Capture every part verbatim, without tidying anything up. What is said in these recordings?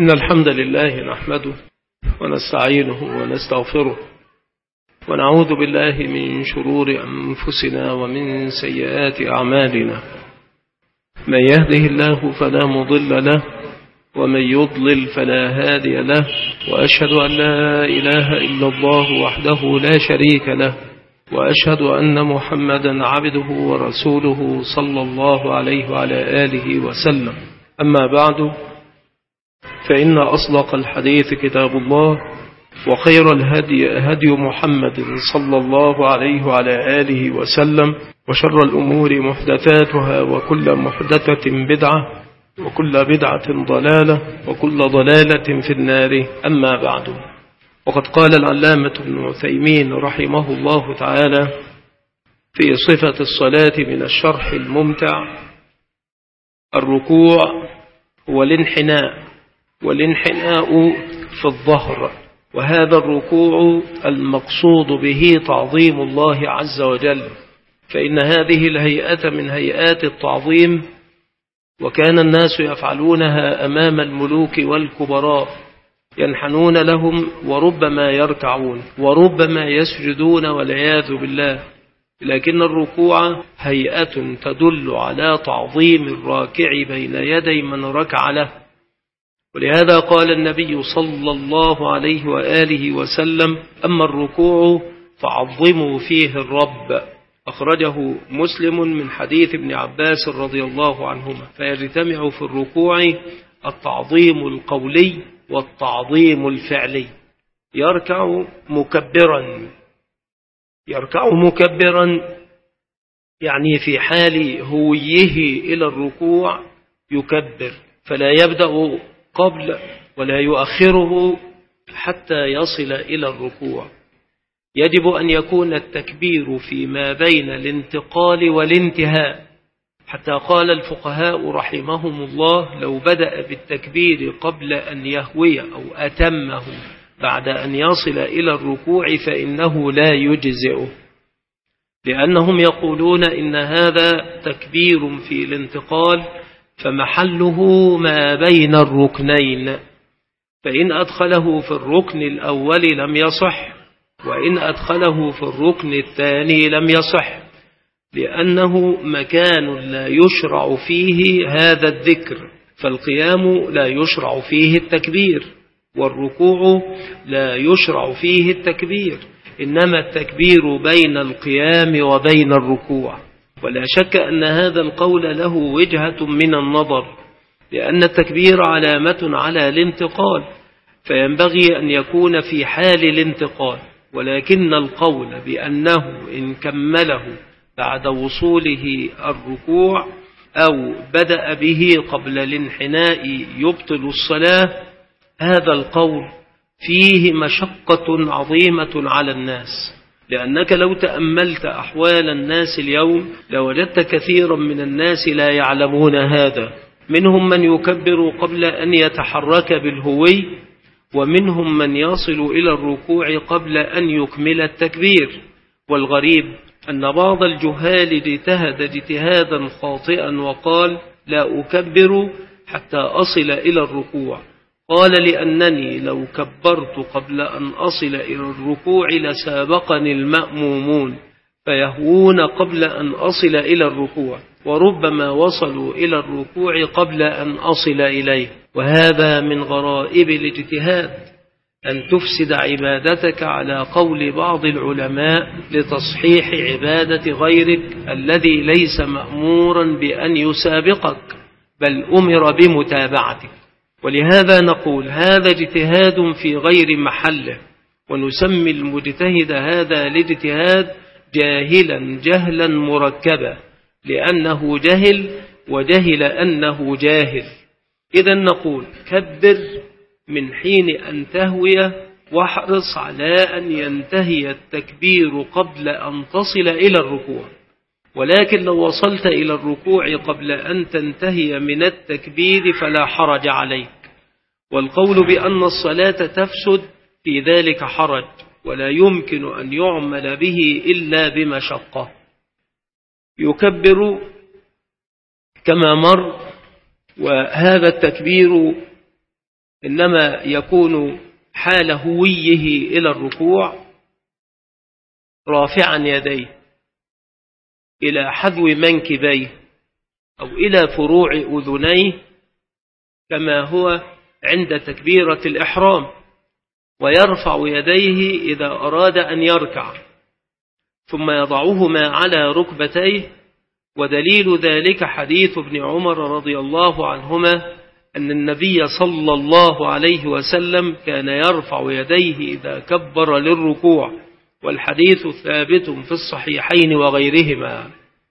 إن الحمد لله نحمده ونستعينه ونستغفره ونعوذ بالله من شرور أنفسنا ومن سيئات أعمالنا. من يهده الله فلا مضل له ومن يضلل فلا هادي له، وأشهد أن لا إله إلا الله وحده لا شريك له، وأشهد أن محمدا عبده ورسوله صلى الله عليه وعلى آله وسلم. أما بعد، فإن أصدق الحديث كتاب الله، وخير الهدي هدي محمد صلى الله عليه وعلى آله وسلم، وشر الأمور محدثاتها، وكل محدثة بدعة، وكل بدعة ضلالة، وكل ضلالة في النار. أما بعد، وقد قال العلامة ابن عثيمين رحمه الله تعالى في صفة الصلاة من الشرح الممتع: الركوع هو الانحناء، والانحناء في الظهر، وهذا الركوع المقصود به تعظيم الله عز وجل، فإن هذه الهيئة من هيئات التعظيم، وكان الناس يفعلونها أمام الملوك والكبراء، ينحنون لهم وربما يركعون وربما يسجدون والعياذ بالله، لكن الركوع هيئة تدل على تعظيم الراكع بين يدي من ركع له. ولهذا قال النبي صلى الله عليه وآله وسلم: أما الركوع فعظموا فيه الرب. أخرجه مسلم من حديث ابن عباس رضي الله عنهما. فيجتمع في الركوع التعظيم القولي والتعظيم الفعلي. يركع مكبرا، يركع مكبرا يعني في حال هويه إلى الركوع يكبر، فلا يبدأ قبل ولا يؤخره حتى يصل إلى الركوع. يجب أن يكون التكبير فيما بين الانتقال والانتهاء، حتى قال الفقهاء رحمهم الله: لو بدأ بالتكبير قبل أن يهوي أو أتمه بعد أن يصل إلى الركوع فإنه لا يجزئه، لأنهم يقولون إن هذا تكبير في الانتقال، فمحله ما بين الركنين، فإن أدخله في الركن الأول لم يصح، وإن أدخله في الركن الثاني لم يصح، لأنه مكان لا يشرع فيه هذا الذكر، فالقيام لا يشرع فيه التكبير، والركوع لا يشرع فيه التكبير، إنما التكبير بين القيام وبين الركوع. ولا شك أن هذا القول له وجهة من النظر، لأن التكبير علامة على الانتقال، فينبغي أن يكون في حال الانتقال، ولكن القول بأنه إن كمله بعد وصوله الركوع أو بدأ به قبل الانحناء يبطل الصلاة، هذا القول فيه مشقة عظيمة على الناس، لأنك لو تأملت أحوال الناس اليوم لوجدت كثيرا من الناس لا يعلمون هذا. منهم من يكبر قبل أن يتحرك بالهوي، ومنهم من يصل إلى الركوع قبل أن يكمل التكبير. والغريب أن بعض الجهال اجتهد اجتهادا خاطئا وقال: لا أكبر حتى أصل إلى الركوع. قال: لأنني لو كبرت قبل أن أصل إلى الركوع لسابقني المأمومون فيهوون قبل أن أصل إلى الركوع، وربما وصلوا إلى الركوع قبل أن أصل إليه. وهذا من غرائب الاجتهاد، أن تفسد عبادتك على قول بعض العلماء لتصحيح عبادة غيرك الذي ليس مأمورا بأن يسابقك، بل أمر بمتابعتك. ولهذا نقول: هذا اجتهاد في غير محله، ونسمي المجتهد هذا الاجتهاد جاهلا جهلا مركبا، لأنه جهل وجهل أنه جاهل. إذا نقول: كبر من حين أن تهوي، واحرص على أن ينتهي التكبير قبل أن تصل إلى الركوع. ولكن لو وصلت إلى الركوع قبل أن تنتهي من التكبير فلا حرج عليك. والقول بأن الصلاة تفسد في ذلك حرج، ولا يمكن أن يعمل به إلا بمشقة. يكبر كما مر، وهذا التكبير إنما يكون حال هويه إلى الركوع رافعا يديه إلى حذو منكبيه أو إلى فروع أذنيه كما هو عند تكبيرة الإحرام، ويرفع يديه إذا أراد أن يركع ثم يضعهما على ركبتيه. ودليل ذلك حديث ابن عمر رضي الله عنهما أن النبي صلى الله عليه وسلم كان يرفع يديه إذا كبر للركوع، والحديث ثابت في الصحيحين وغيرهما.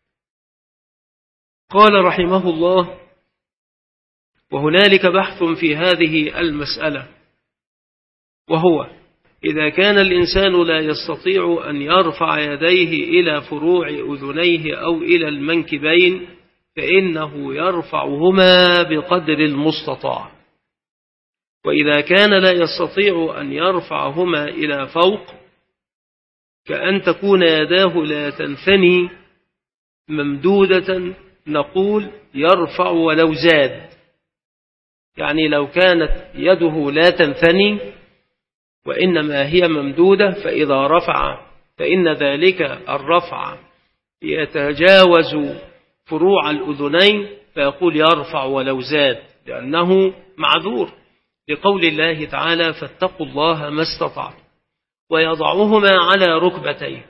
قال رحمه الله: وهنالك بحث في هذه المسألة، وهو إذا كان الإنسان لا يستطيع أن يرفع يديه إلى فروع أذنيه أو إلى المنكبين فإنه يرفعهما بقدر المستطاع، وإذا كان لا يستطيع أن يرفعهما إلى فوق كأن تكون يداه لا تنثني ممدودة نقول يرفع ولو زاد، يعني لو كانت يده لا تنثني وإنما هي ممدودة فإذا رفع فإن ذلك الرفع يتجاوز فروع الأذنين فيقول يرفع ولو زاد، لأنه معذور لقول الله تعالى: فاتقوا الله ما استطعتم. ويضعهما على ركبتيه،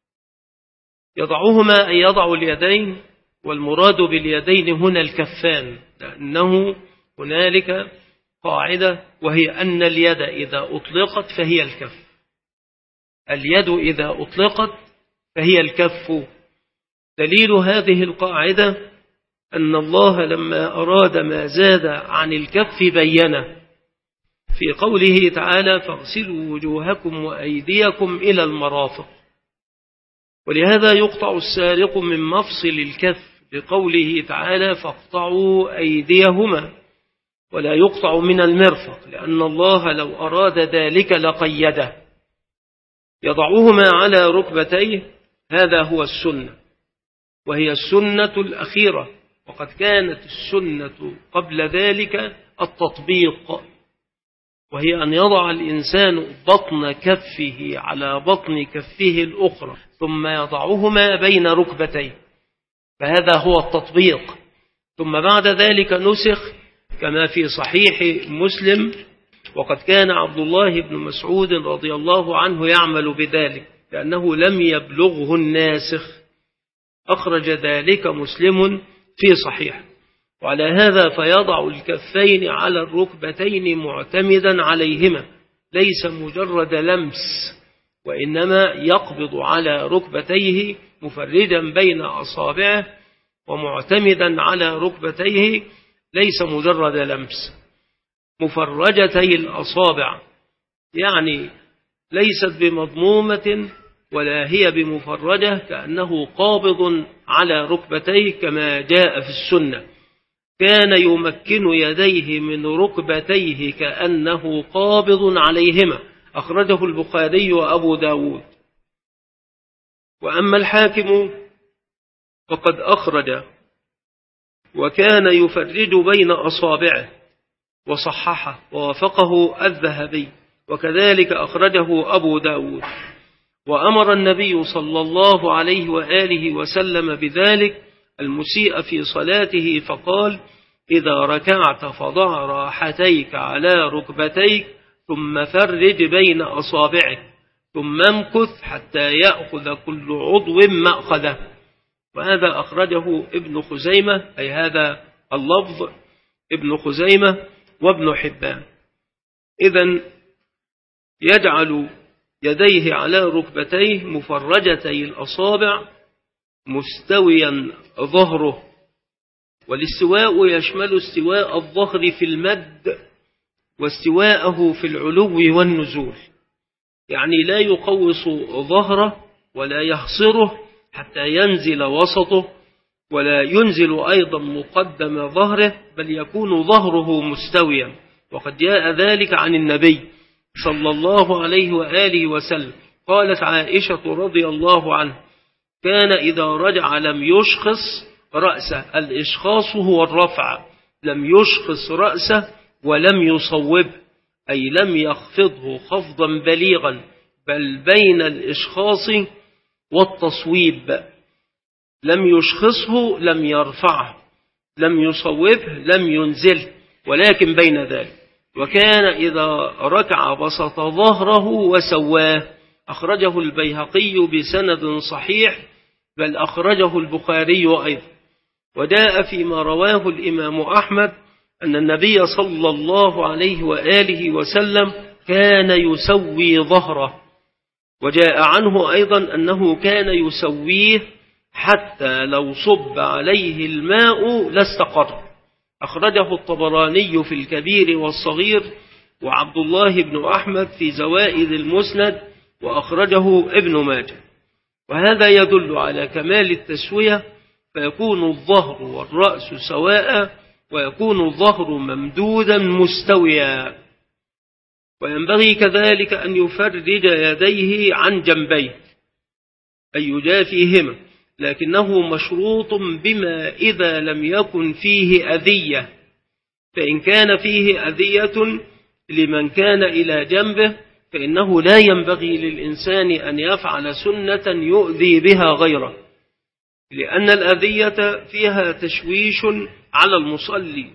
يضعهما أي يضع اليدين، والمراد باليدين هنا الكفان، لأنه هنالك قاعدة وهي أن اليد إذا أطلقت فهي الكف، اليد إذا أطلقت فهي الكف. دليل هذه القاعدة أن الله لما أراد ما زاد عن الكف بينه في قوله تعالى: فاغسلوا وجوهكم وأيديكم إلى المرافق. ولهذا يقطع السارق من مفصل الكف بقوله تعالى: فاقطعوا أيديهما، ولا يقطع من المرفق، لأن الله لو أراد ذلك لقيده. يضعهما على ركبتيه، هذا هو السنة، وهي السنة الأخيرة، وقد كانت السنة قبل ذلك التطبيق، وهي أن يضع الإنسان بطن كفه على بطن كفه الأخرى ثم يضعهما بين ركبتيه، فهذا هو التطبيق. ثم بعد ذلك نسخ كما في صحيح مسلم، وقد كان عبد الله بن مسعود رضي الله عنه يعمل بذلك لأنه لم يبلغه الناسخ، أخرج ذلك مسلم في صحيح. وعلى هذا فيضع الكفين على الركبتين معتمدا عليهما، ليس مجرد لمس، وإنما يقبض على ركبتيه مفرجا بين أصابعه ومعتمدا على ركبتيه، ليس مجرد لمس. مفرجتي الأصابع يعني ليست بمضمومة ولا هي بمفرجة، كأنه قابض على ركبتيه كما جاء في السنة. كان يمكن يديه من ركبتيه كأنه قابض عليهما، أخرجه البخاري وأبو داود. وأما الحاكم فقد أخرج وكان يفرج بين أصابعه وصححه ووافقه الذهبي، وكذلك أخرجه أبو داود. وأمر النبي صلى الله عليه وآله وسلم بذلك المسيء في صلاته فقال: إذا ركعت فضع راحتيك على ركبتيك ثم فرج بين أصابعك ثم امكث حتى يأخذ كل عضو مأخذه. وهذا أخرجه ابن خزيمة، أي هذا اللفظ ابن خزيمة وابن حبان. إذن يجعل يديه على ركبتيه مفرجتي الأصابع مستويا ظهره، والاستواء يشمل استواء الظهر في المد واستواءه في العلو والنزول، يعني لا يقوص ظهره ولا يحصره حتى ينزل وسطه، ولا ينزل أيضا مقدم ظهره، بل يكون ظهره مستويا. وقد جاء ذلك عن النبي صلى الله عليه وآله وسلم. قالت عائشة رضي الله عنه: كان إذا رجع لم يشخص رأسه، الإشخاص هو الرفع، لم يشخص رأسه ولم يصوب أي لم يخفضه خفضا بليغا، بل بين الإشخاص والتصويب، لم يشخصه لم يرفعه، لم يصوبه لم ينزله، ولكن بين ذلك. وكان إذا ركع بسط ظهره وسواه. أخرجه البيهقي بسند صحيح، بل أخرجه البخاري أيضا. وجاء فيما رواه الإمام أحمد أن النبي صلى الله عليه وآله وسلم كان يسوي ظهره. وجاء عنه أيضا أنه كان يسويه حتى لو صب عليه الماء لاستقر. أخرجه الطبراني في الكبير والصغير، وعبد الله بن أحمد في زوائد المسند، وأخرجه ابن ماجه. وهذا يدل على كمال التسوية، فيكون الظهر والرأس سواء، ويكون الظهر ممدودا مستويا. وينبغي كذلك أن يفرج يديه عن جنبيه أي يجافيهما، لكنه مشروط بما إذا لم يكن فيه أذية. فإن كان فيه أذية لمن كان إلى جنبه فإنه لا ينبغي للإنسان أن يفعل سنة يؤذي بها غيره، لأن الأذية فيها تشويش على المصلي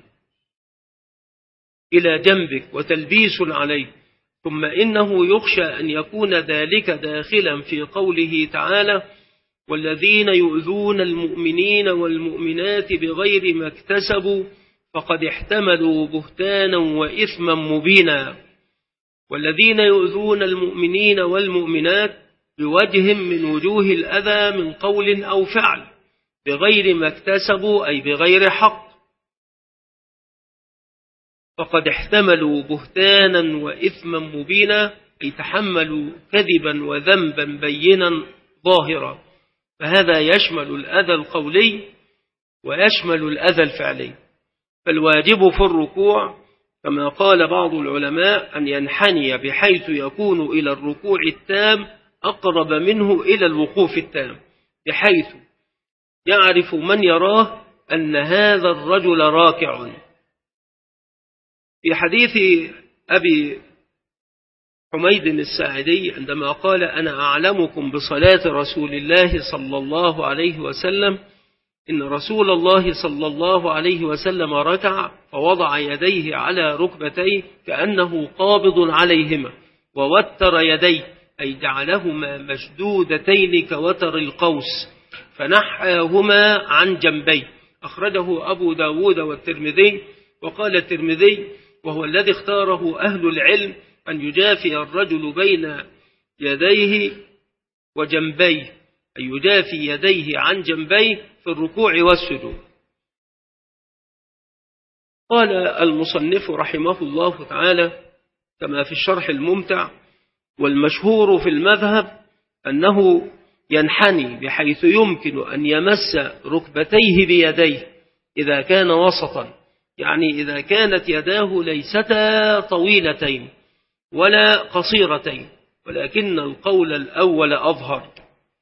إلى جنبك وتلبيس عليه. ثم إنه يخشى أن يكون ذلك داخلا في قوله تعالى: والذين يؤذون المؤمنين والمؤمنات بغير ما اكتسبوا فقد احتملوا بهتانا وإثما مبينا. والذين يؤذون المؤمنين والمؤمنات بوجه من وجوه الأذى من قول أو فعل بغير ما اكتسبوا أي بغير حق، فقد احتملوا بهتانا وإثما مبينا أي تحملوا كذبا وذنبا بينا ظاهرا. فهذا يشمل الأذى القولي ويشمل الأذى الفعلي. فالواجب في الركوع كما قال بعض العلماء أن ينحني بحيث يكون إلى الركوع التام أقرب منه إلى الوقوف التام، بحيث يعرف من يراه أن هذا الرجل راكع. في حديث أبي حميد الساعدي عندما قال: أنا أعلمكم بصلاة رسول الله صلى الله عليه وسلم، إن رسول الله صلى الله عليه وسلم ركع فوضع يديه على ركبتيه كأنه قابض عليهما، ووتر يديه أي جعلهما مشدودتين كوتر القوس، فنحاهما عن جنبيه. أخرجه أبو داود والترمذي. وقال الترمذي: وهو الذي اختاره أهل العلم أن يجافي الرجل بين يديه وجنبيه، أي يجافي يديه عن جنبيه في الركوع والسجود. قال المصنف رحمه الله تعالى كما في الشرح الممتع: والمشهور في المذهب أنه ينحني بحيث يمكن أن يمس ركبتيه بيديه إذا كان وسطا، يعني إذا كانت يداه ليستا طويلتين ولا قصيرتين، ولكن القول الأول أظهر.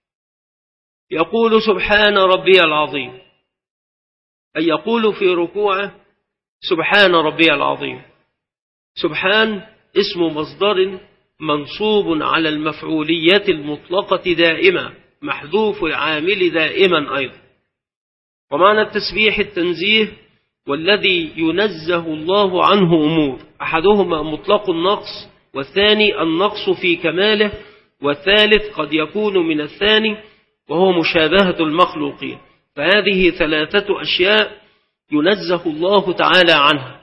يقول: سبحان ربي العظيم، أي يقول في ركوعه: سبحان ربي العظيم. سبحان اسم مصدر منصوب على المفعولية المطلقة دائما، محذوف العامل دائما أيضا. ومعنى التسبيح التنزيه، والذي ينزه الله عنه أمور، أحدهما مطلق النقص، والثاني النقص في كماله، والثالث قد يكون من الثاني وهو مشابهة المخلوقين. فهذه ثلاثة أشياء ينزه الله تعالى عنها.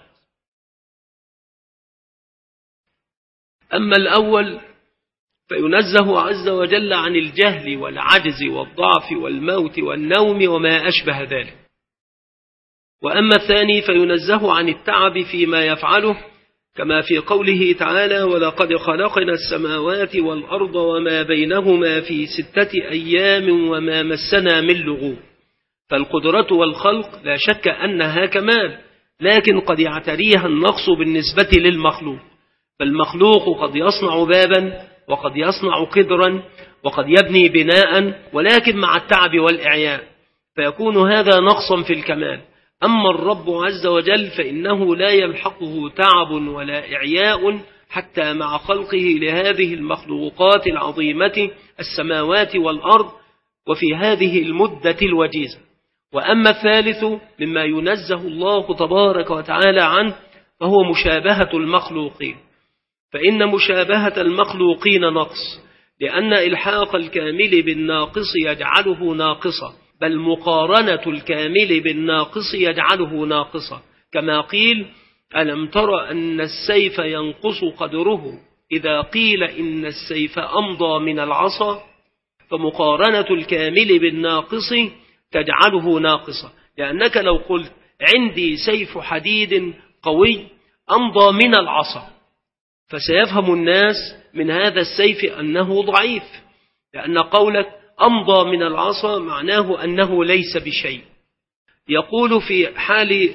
أما الأول فينزه عز وجل عن الجهل والعجز والضعف والموت والنوم وما أشبه ذلك. وأما الثاني فينزه عن التعب فيما يفعله، كما في قوله تعالى: ولقد خلقنا السماوات والأرض وما بينهما في ستة أيام وما مسنا من لغوب. فالقدرة والخلق لا شك أنها كمال، لكن قد يعتريها النقص بالنسبة للمخلوق. فالمخلوق قد يصنع بابا، وقد يصنع قدرا، وقد يبني بناء، ولكن مع التعب والإعياء، فيكون هذا نقصا في الكمال. أما الرب عز وجل فإنه لا يلحقه تعب ولا إعياء حتى مع خلقه لهذه المخلوقات العظيمة السماوات والأرض وفي هذه المدة الوجيزة. وأما الثالث مما ينزه الله تبارك وتعالى عنه فهو مشابهة المخلوقين، فإن مشابهة المخلوقين نقص، لأن إلحاق الكامل بالناقص يجعله ناقصا، بل مقارنة الكامل بالناقص يجعله ناقصا، كما قيل: ألم تر أن السيف ينقص قدره إذا قيل إن السيف أمضى من العصا؟ فمقارنة الكامل بالناقص تجعله ناقصا، لأنك لو قلت عندي سيف حديد قوي أمضى من العصا فسيفهم الناس من هذا السيف أنه ضعيف، لأن قولك أمضى من العصا معناه أنه ليس بشيء. يقول في حال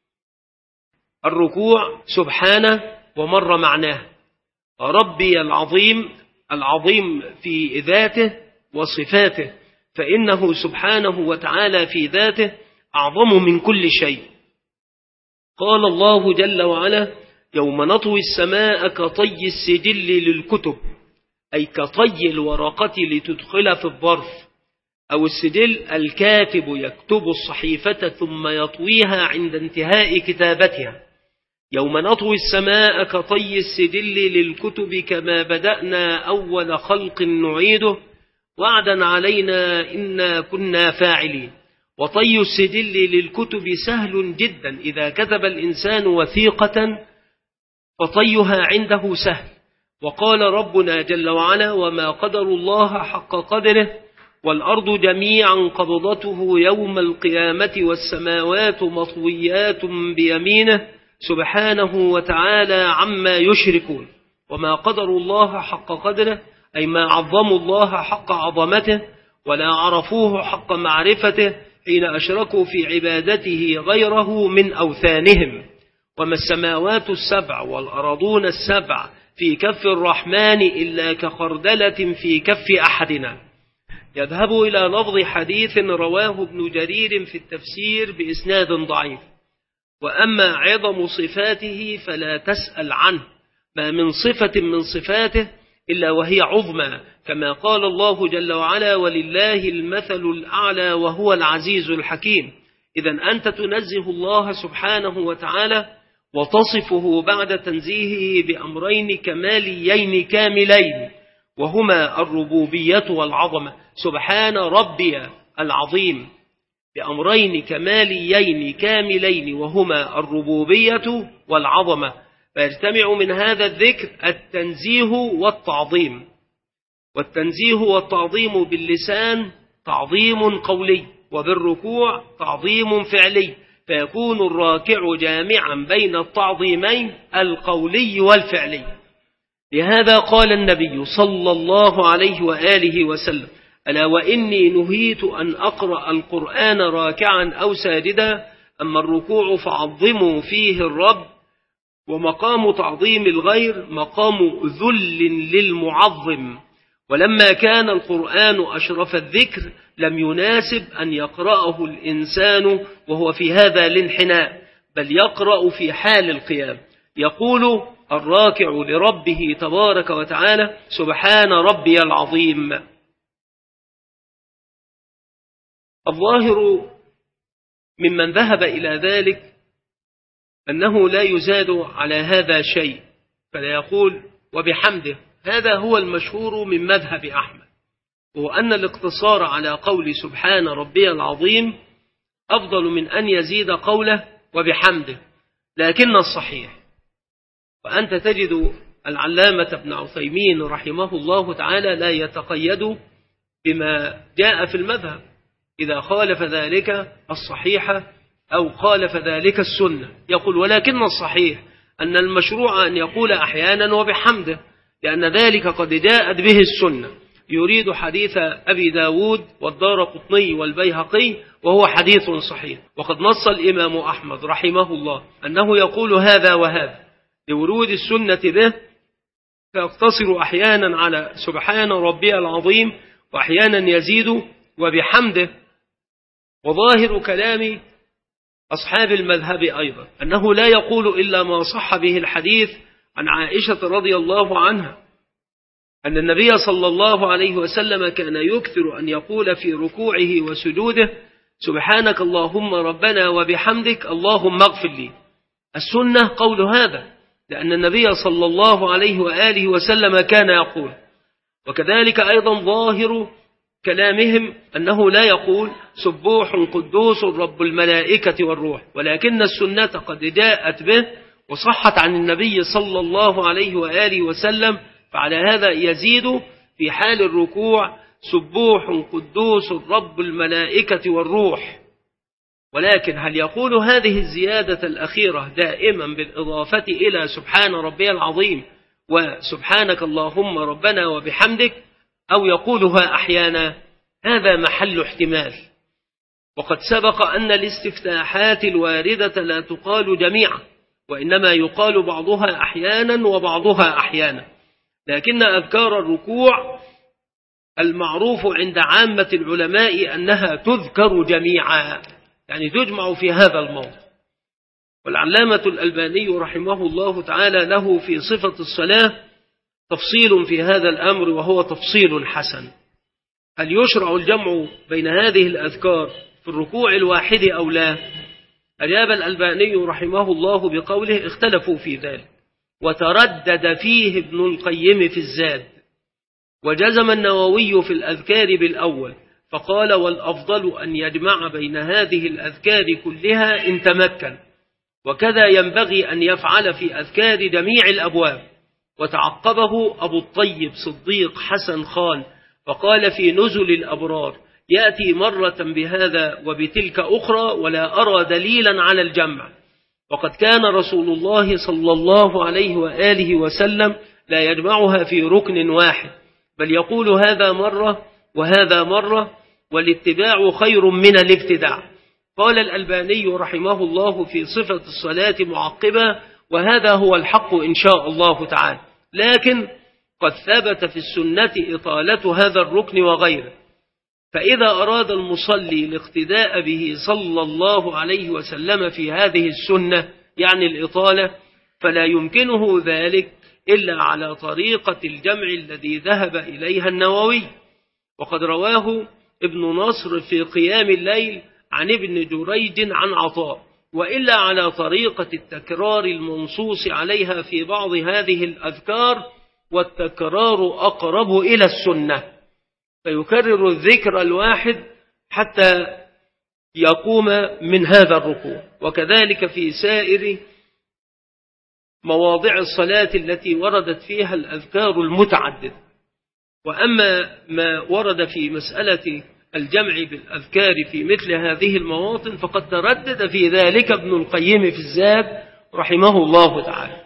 الركوع سبحانه ومر معناه ربي العظيم، العظيم في ذاته وصفاته، فإنه سبحانه وتعالى في ذاته أعظم من كل شيء. قال الله جل وعلا: يوم نطوي السماء كطي السجل للكتب، أي كطي الورقة لتدخل في الظرف، أو السجل الكاتب يكتب الصحيفة ثم يطويها عند انتهاء كتابتها. يوم نطوي السماء كطي السجل للكتب كما بدأنا أول خلق نعيده وعدا علينا إنا كنا فاعلين. وطي السجل للكتب سهل جدا، إذا كتب الإنسان وثيقة فطيها عنده سهل. وقال ربنا جل وعلا: وما قدر الله حق قدره والأرض جميعا قبضته يوم القيامة والسماوات مطويات بيمينه سبحانه وتعالى عما يشركون. وما قدر الله حق قدره أي ما عظموا الله حق عظمته ولا عرفوه حق معرفته حين أشركوا في عبادته غيره من أوثانهم. وما السماوات السبع والأرضون السبع في كف الرحمن إلا كخردلة في كف أحدنا. يذهب إلى لفظ حديث رواه ابن جرير في التفسير بإسناد ضعيف: وأما عظم صفاته فلا تسأل عنه، ما من صفة من صفاته إلا وهي عظمى، كما قال الله جل وعلا: ولله المثل الأعلى وهو العزيز الحكيم. إذن أنت تنزه الله سبحانه وتعالى وتصفه بعد تنزيهه بأمرين كماليين كاملين، وهما الربوبية والعظمة. سبحان ربي العظيم، بأمرين كماليين كاملين وهما الربوبية والعظمة، فيجتمع من هذا الذكر التنزيه والتعظيم. والتنزيه والتعظيم باللسان تعظيم قولي، وبالركوع تعظيم فعلي، فيكون الراكع جامعا بين التعظيمين القولي والفعلي. لهذا قال النبي صلى الله عليه وآله وسلم: ألا وإني نهيت أن أقرأ القرآن راكعا أو ساجدا، أما الركوع فعظموا فيه الرب، ومقام تعظيم الغير مقام ذل للمعظم. ولما كان القرآن أشرف الذكر لم يناسب أن يقرأه الإنسان وهو في هذا الانحناء، بل يقرأ في حال القيام. يقول الراكع لربه تبارك وتعالى: سبحان ربي العظيم. الظاهر ممن ذهب إلى ذلك أنه لا يزاد على هذا شيء، فلا يقول وبحمده. هذا هو المشهور من مذهب أحمد، وهو أن الاقتصار على قول سبحان ربي العظيم أفضل من أن يزيد قوله وبحمده. لكن الصحيح، وأنت تجد العلامة ابن عثيمين رحمه الله تعالى لا يتقيد بما جاء في المذهب، إذا خالف ذلك الصحيح أو خالف ذلك السنة يقول: ولكن الصحيح أن المشروع أن يقول أحيانا وبحمده، لأن ذلك قد جاءت به السنة. يريد حديث أبي داود والدارقطني والبيهقي، وهو حديث صحيح، وقد نص الإمام أحمد رحمه الله أنه يقول هذا وهذا لورود السنة به، فيقتصر أحيانا على سبحان ربي العظيم، وأحيانا يزيد وبحمده. وظاهر كلام أصحاب المذهب أيضا أنه لا يقول إلا ما صح به الحديث عن عائشة رضي الله عنها أن النبي صلى الله عليه وسلم كان يكثر أن يقول في ركوعه وسجوده سبحانك اللهم ربنا وبحمدك اللهم اغفر لي. السنة قول هذا، لأن النبي صلى الله عليه وآله وسلم كان يقول. وكذلك أيضا ظاهر كلامهم أنه لا يقول سبوح قدوس رب الملائكة والروح، ولكن السنة قد جاءت به وصحت عن النبي صلى الله عليه وآله وسلم، فعلى هذا يزيد في حال الركوع سبوح قدوس رب الملائكة والروح. ولكن هل يقول هذه الزيادة الأخيرة دائما بالإضافة إلى سبحان ربي العظيم وسبحانك اللهم ربنا وبحمدك، أو يقولها أحيانا؟ هذا محل احتمال. وقد سبق أن الاستفتاحات الواردة لا تقال جميعا، وإنما يقال بعضها أحيانا وبعضها أحيانا. لكن أذكار الركوع المعروف عند عامة العلماء أنها تذكر جميعا، يعني تجمع في هذا الموضع. والعلامة الألباني رحمه الله تعالى له في صفة الصلاة تفصيل في هذا الأمر، وهو تفصيل حسن. هل يشرع الجمع بين هذه الأذكار في الركوع الواحد أو لا؟ أجاب الألباني رحمه الله بقوله اختلفوا في ذلك، وتردد فيه ابن القيم في الزاد، وجزم النووي في الأذكار بالأول، فقال والأفضل أن يجمع بين هذه الأذكار كلها إن تمكن، وكذا ينبغي أن يفعل في أذكار جميع الأبواب. وتعقبه أبو الطيب صديق حسن خان فقال في نزل الأبرار يأتي مرة بهذا وبتلك أخرى، ولا أرى دليلا على الجمع. وقد كان رسول الله صلى الله عليه وآله وسلم لا يجمعها في ركن واحد، بل يقول هذا مرة وهذا مرة، والاتباع خير من الابتداع. قال الألباني رحمه الله في صفة الصلاة معقبة وهذا هو الحق إن شاء الله تعالى، لكن قد ثبت في السنة إطالة هذا الركن وغيره. فإذا أراد المصلي الاقتداء به صلى الله عليه وسلم في هذه السنة يعني الإطالة، فلا يمكنه ذلك إلا على طريقة الجمع الذي ذهب إليها النووي. وقد رواه ابن نصر في قيام الليل عن ابن جريج عن عطاء، وإلا على طريقة التكرار المنصوص عليها في بعض هذه الأذكار، والتكرار أقرب إلى السنة، فيكرر الذكر الواحد حتى يقوم من هذا الركوع. وكذلك في سائر مواضع الصلاة التي وردت فيها الأذكار المتعددة. وأما ما ورد في مسألة الجمع بالأذكار في مثل هذه المواطن فقد تردد في ذلك ابن القيم في الزاد رحمه الله تعالى.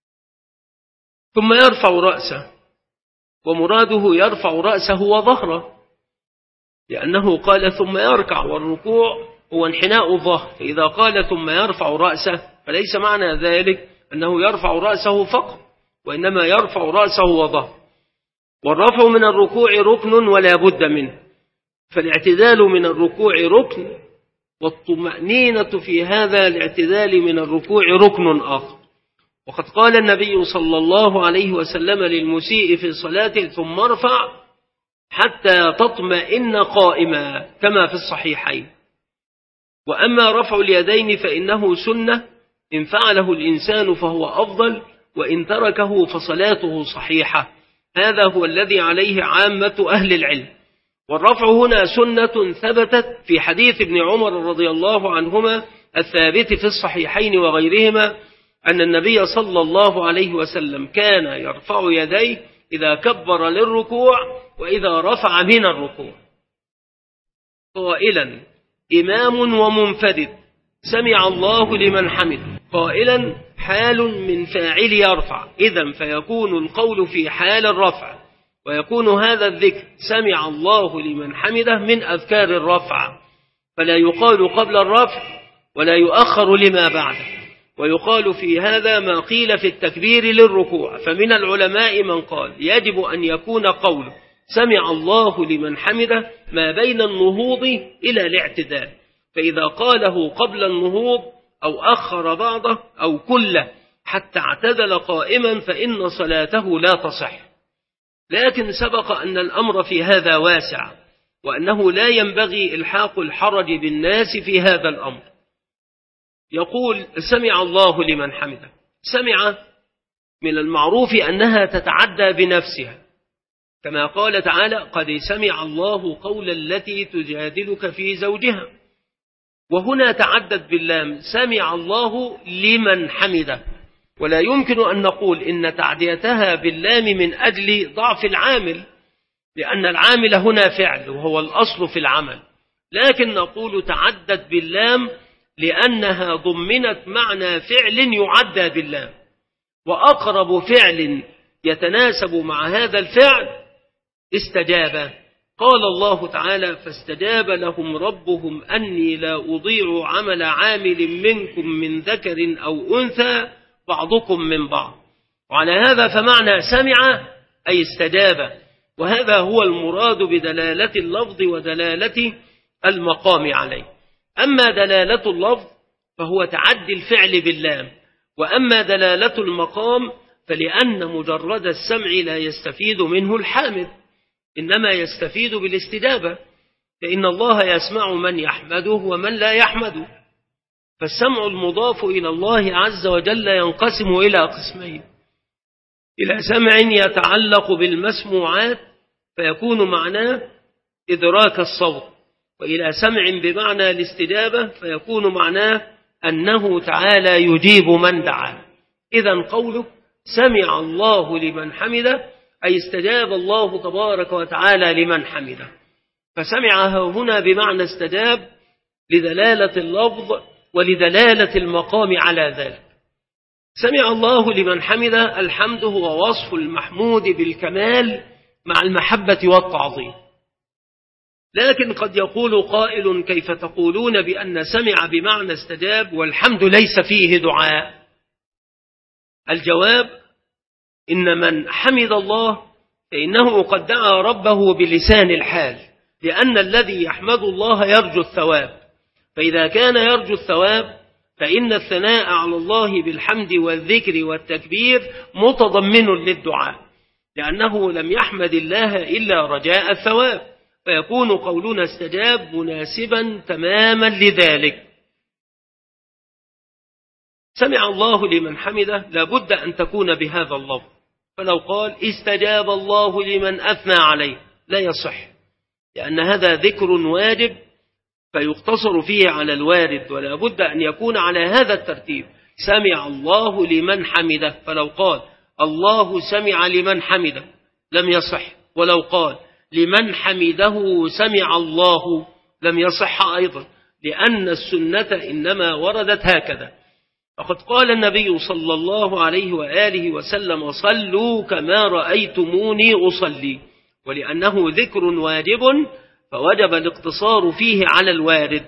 ثم يرفع رأسه، ومراده يرفع رأسه وظهره، لأنه قال ثم يركع، والركوع هو انحناء الظهر، فإذا قال ثم يرفع رأسه فليس معنى ذلك أنه يرفع رأسه فقط، وإنما يرفع رأسه وظهره. والرفع من الركوع ركن ولا بد منه، فالاعتدال من الركوع ركن، والطمأنينة في هذا الاعتدال من الركوع ركن آخر. وقد قال النبي صلى الله عليه وسلم للمسيء في صلاته ثم ارفع حتى تطمئن قائما كما في الصحيحين. وأما رفع اليدين فإنه سنة، إن فعله الإنسان فهو أفضل، وإن تركه فصلاته صحيحة. هذا هو الذي عليه عامة أهل العلم. والرفع هنا سنة ثبتت في حديث ابن عمر رضي الله عنهما الثابت في الصحيحين وغيرهما أن النبي صلى الله عليه وسلم كان يرفع يديه إذا كبر للركوع وإذا رفع من الركوع، قائلا إمام ومنفرد سمع الله لمن حمد، قائلا حال من فاعل يرفع، إذن فيكون القول في حال الرفع، ويكون هذا الذكر سمع الله لمن حمده من أذكار الرفع، فلا يقال قبل الرفع ولا يؤخر لما بعده. ويقال في هذا ما قيل في التكبير للركوع، فمن العلماء من قال يجب أن يكون قول سمع الله لمن حمده ما بين النهوض إلى الاعتدال، فإذا قاله قبل النهوض أو أخر بعضه أو كله حتى اعتدل قائما فإن صلاته لا تصح. لكن سبق أن الأمر في هذا واسع، وأنه لا ينبغي إلحاق الحرج بالناس في هذا الأمر. يقول سمع الله لمن حمده. سمع من المعروف أنها تتعدى بنفسها، كما قال تعالى قد سمع الله قول التي تجادلك في زوجها، وهنا تعدت باللام سمع الله لمن حمده. ولا يمكن أن نقول إن تعديتها باللام من أجل ضعف العامل، لأن العامل هنا فعل وهو الأصل في العمل، لكن نقول تعدت باللام لأنها ضمنت معنى فعل يعدى باللام، وأقرب فعل يتناسب مع هذا الفعل استجاب. قال الله تعالى فاستجاب لهم ربهم أني لا أضيع عمل عامل منكم من ذكر أو أنثى بعضكم من بعض. وعلى هذا فمعنى سمع أي استجاب، وهذا هو المراد بدلالة اللفظ ودلالة المقام عليه. أما دلالة اللفظ فهو تعدي الفعل باللام، وأما دلالة المقام فلأن مجرد السمع لا يستفيد منه الحامد، إنما يستفيد بالاستجابة، فإن الله يسمع من يحمده ومن لا يحمده. فالسمع المضاف إلى الله عز وجل ينقسم إلى قسمين: إلى سمع يتعلق بالمسموعات فيكون معناه إدراك الصوت، وإلى سمع بمعنى الاستجابة فيكون معناه أنه تعالى يجيب من دعا. إذن قوله سمع الله لمن حمده أي استجاب الله تبارك وتعالى لمن حمده. فسمعها هنا بمعنى استجاب لدلالة اللفظ ولدلالة المقام على ذلك. سمع الله لمن حمده، الحمد هو وصف المحمود بالكمال مع المحبة والتعظيم. لكن قد يقول قائل كيف تقولون بأن سمع بمعنى استجاب والحمد ليس فيه دعاء؟ الجواب إن من حمد الله فإنه قد دعا ربه بلسان الحال، لأن الذي يحمد الله يرجو الثواب، فإذا كان يرجو الثواب فإن الثناء على الله بالحمد والذكر والتكبير متضمن للدعاء، لأنه لم يحمد الله إلا رجاء الثواب، فيكون قولنا استجاب مناسبا تماما لذلك. سمع الله لمن حمده لابد أن تكون بهذا اللفظ، فلو قال استجاب الله لمن أثنى عليه لا يصح، لأن هذا ذكر واجب فيقتصر فيه على الوارد، ولا بد أن يكون على هذا الترتيب: سمع الله لمن حمده. فلو قال الله سمع لمن حمده لم يصح، ولو قال لمن حمده سمع الله لم يصح أيضا، لأن السنة إنما وردت هكذا. فقد قال النبي صلى الله عليه وآله وسلم صلوا كما رأيتموني أصلي، ولأنه ذكر واجب فوجب الاقتصار فيه على الوارد.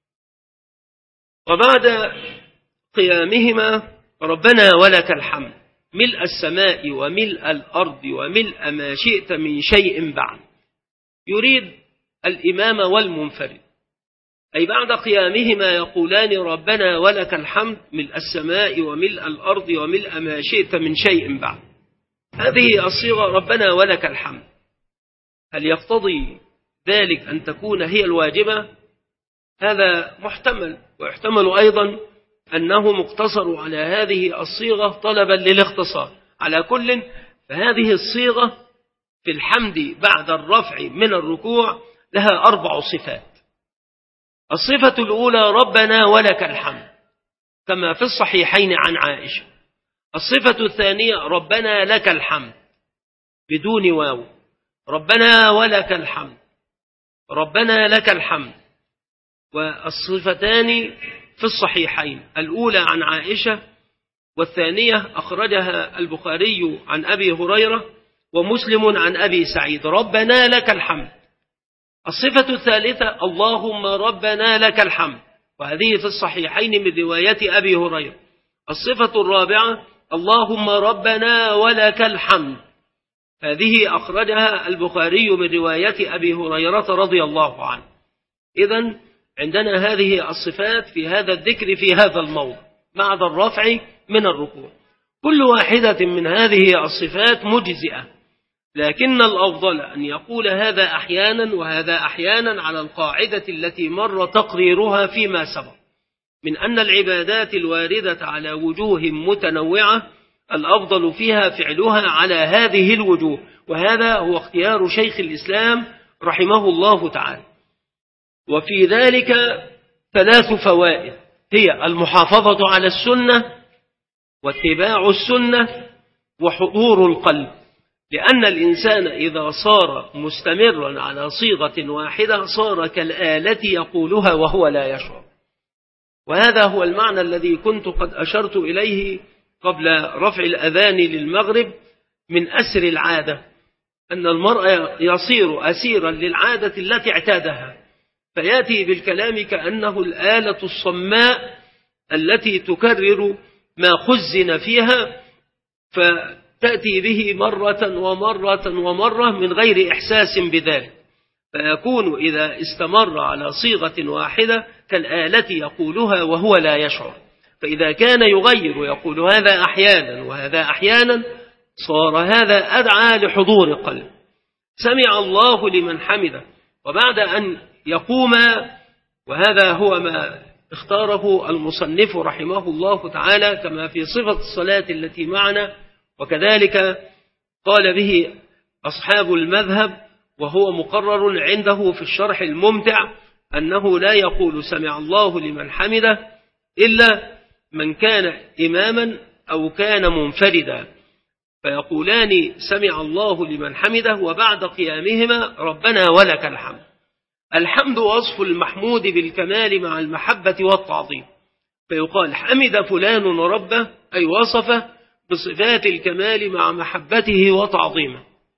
وبعد قيامهما ربنا ولك الحمد ملء السماء وملء الأرض وملء ما شئت من شيء بعد، يريد الإمام والمنفرد، أي بعد قيامهما يقولان ربنا ولك الحمد ملء السماء وملء الأرض وملء ما شئت من شيء بعد. هذه الصيغة ربنا ولك الحمد، هل يقتضي ذلك أن تكون هي الواجبة؟ هذا محتمل، ويحتمل أيضا أنه مقتصر على هذه الصيغة طلبا للاختصار. على كل فهذه الصيغة في الحمد بعد الرفع من الركوع لها أربع صفات. الصفة الأولى ربنا ولك الحمد كما في الصحيحين عن عائشة. الصفة الثانية ربنا لك الحمد بدون واو، ربنا ولك الحمد، ربنا لك الحمد. والصفتان في الصحيحين، الأولى عن عائشة والثانية أخرجها البخاري عن أبي هريرة ومسلم عن أبي سعيد، ربنا لك الحمد. الصفة الثالثة اللهم ربنا لك الحمد، وهذه في الصحيحين من رواية أبي هريرة. الصفة الرابعة اللهم ربنا ولك الحمد، هذه أخرجها البخاري من رواية أبي هريرة رضي الله عنه. إذن عندنا هذه الصفات في هذا الذكر في هذا الموضع بعد الرفع من الركوع. كل واحدة من هذه الصفات مجزئة، لكن الأفضل أن يقول هذا أحيانا وهذا أحيانا على القاعدة التي مر تقريرها فيما سبق من أن العبادات الواردة على وجوه متنوعة الأفضل فيها فعلها على هذه الوجوه، وهذا هو اختيار شيخ الإسلام رحمه الله تعالى. وفي ذلك ثلاث فوائد، هي المحافظة على السنة واتباع السنة وحضور القلب، لأن الإنسان إذا صار مستمرا على صيغة واحدة صار كالآلة يقولها وهو لا يشعر. وهذا هو المعنى الذي كنت قد أشرت إليه قبل رفع الأذان للمغرب من أسر العادة، أن المرء يصير أسيرا للعادة التي اعتادها، فيأتي بالكلام كأنه الآلة الصماء التي تكرر ما خزن فيها، فتأتي به مرة ومرة ومرة من غير إحساس بذلك، فيكون إذا استمر على صيغة واحدة كالآلة يقولها وهو لا يشعر. فإذا كان يغير يقول هذا أحيانا وهذا أحيانا صار هذا أدعى لحضور قلب. سمع الله لمن حمده، وبعد أن يقوم، وهذا هو ما اختاره المصنف رحمه الله تعالى كما في صفة الصلاة التي معنا، وكذلك قال به أصحاب المذهب، وهو مقرر عنده في الشرح الممتع أنه لا يقول سمع الله لمن حمده إلا من كان إماما أو كان منفردا، فيقولان سمع الله لمن حمده وبعد قيامهما ربنا ولك الحمد. الحمد وصف المحمود بالكمال مع المحبة والتعظيم، فيقال حمد فلان ربه أي وصفه بصفات الكمال مع محبته وتعظيمه،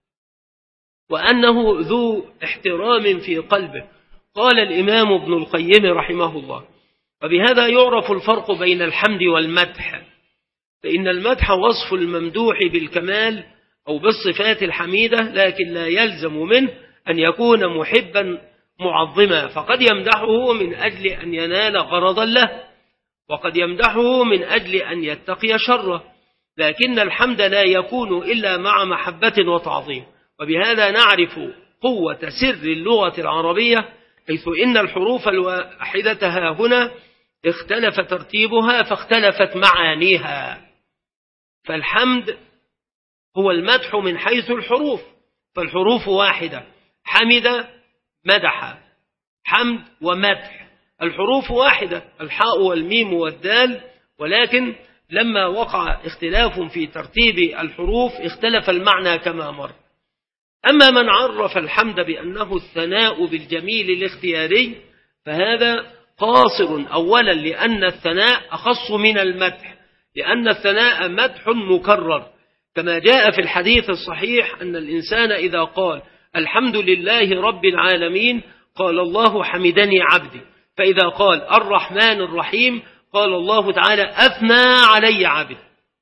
وأنه ذو احترام في قلبه. قال الإمام ابن القيم رحمه الله: وبهذا يعرف الفرق بين الحمد والمدح، فإن المدح وصف الممدوح بالكمال أو بالصفات الحميدة، لكن لا يلزم منه أن يكون محبا معظما، فقد يمدحه من أجل أن ينال غرضا له، وقد يمدحه من أجل أن يتقي شره، لكن الحمد لا يكون إلا مع محبة وتعظيم. وبهذا نعرف قوة سر اللغة العربية، حيث إن الحروف الواحدة ها هنا اختلف ترتيبها فاختلفت معانيها. فالحمد هو المدح من حيث الحروف، فالحروف واحدة، حمد مدح، حمد ومدح، الحروف واحدة، الحاء والميم والدال، ولكن لما وقع اختلاف في ترتيب الحروف اختلف المعنى كما مر. أما من عرف الحمد بأنه الثناء بالجميل الاختياري فهذا قاصر، أولا لأن الثناء أخص من المدح، لأن الثناء مدح مكرر، كما جاء في الحديث الصحيح أن الإنسان إذا قال الحمد لله رب العالمين قال الله حمدني عبدي، فإذا قال الرحمن الرحيم قال الله تعالى أثنى علي عبدي.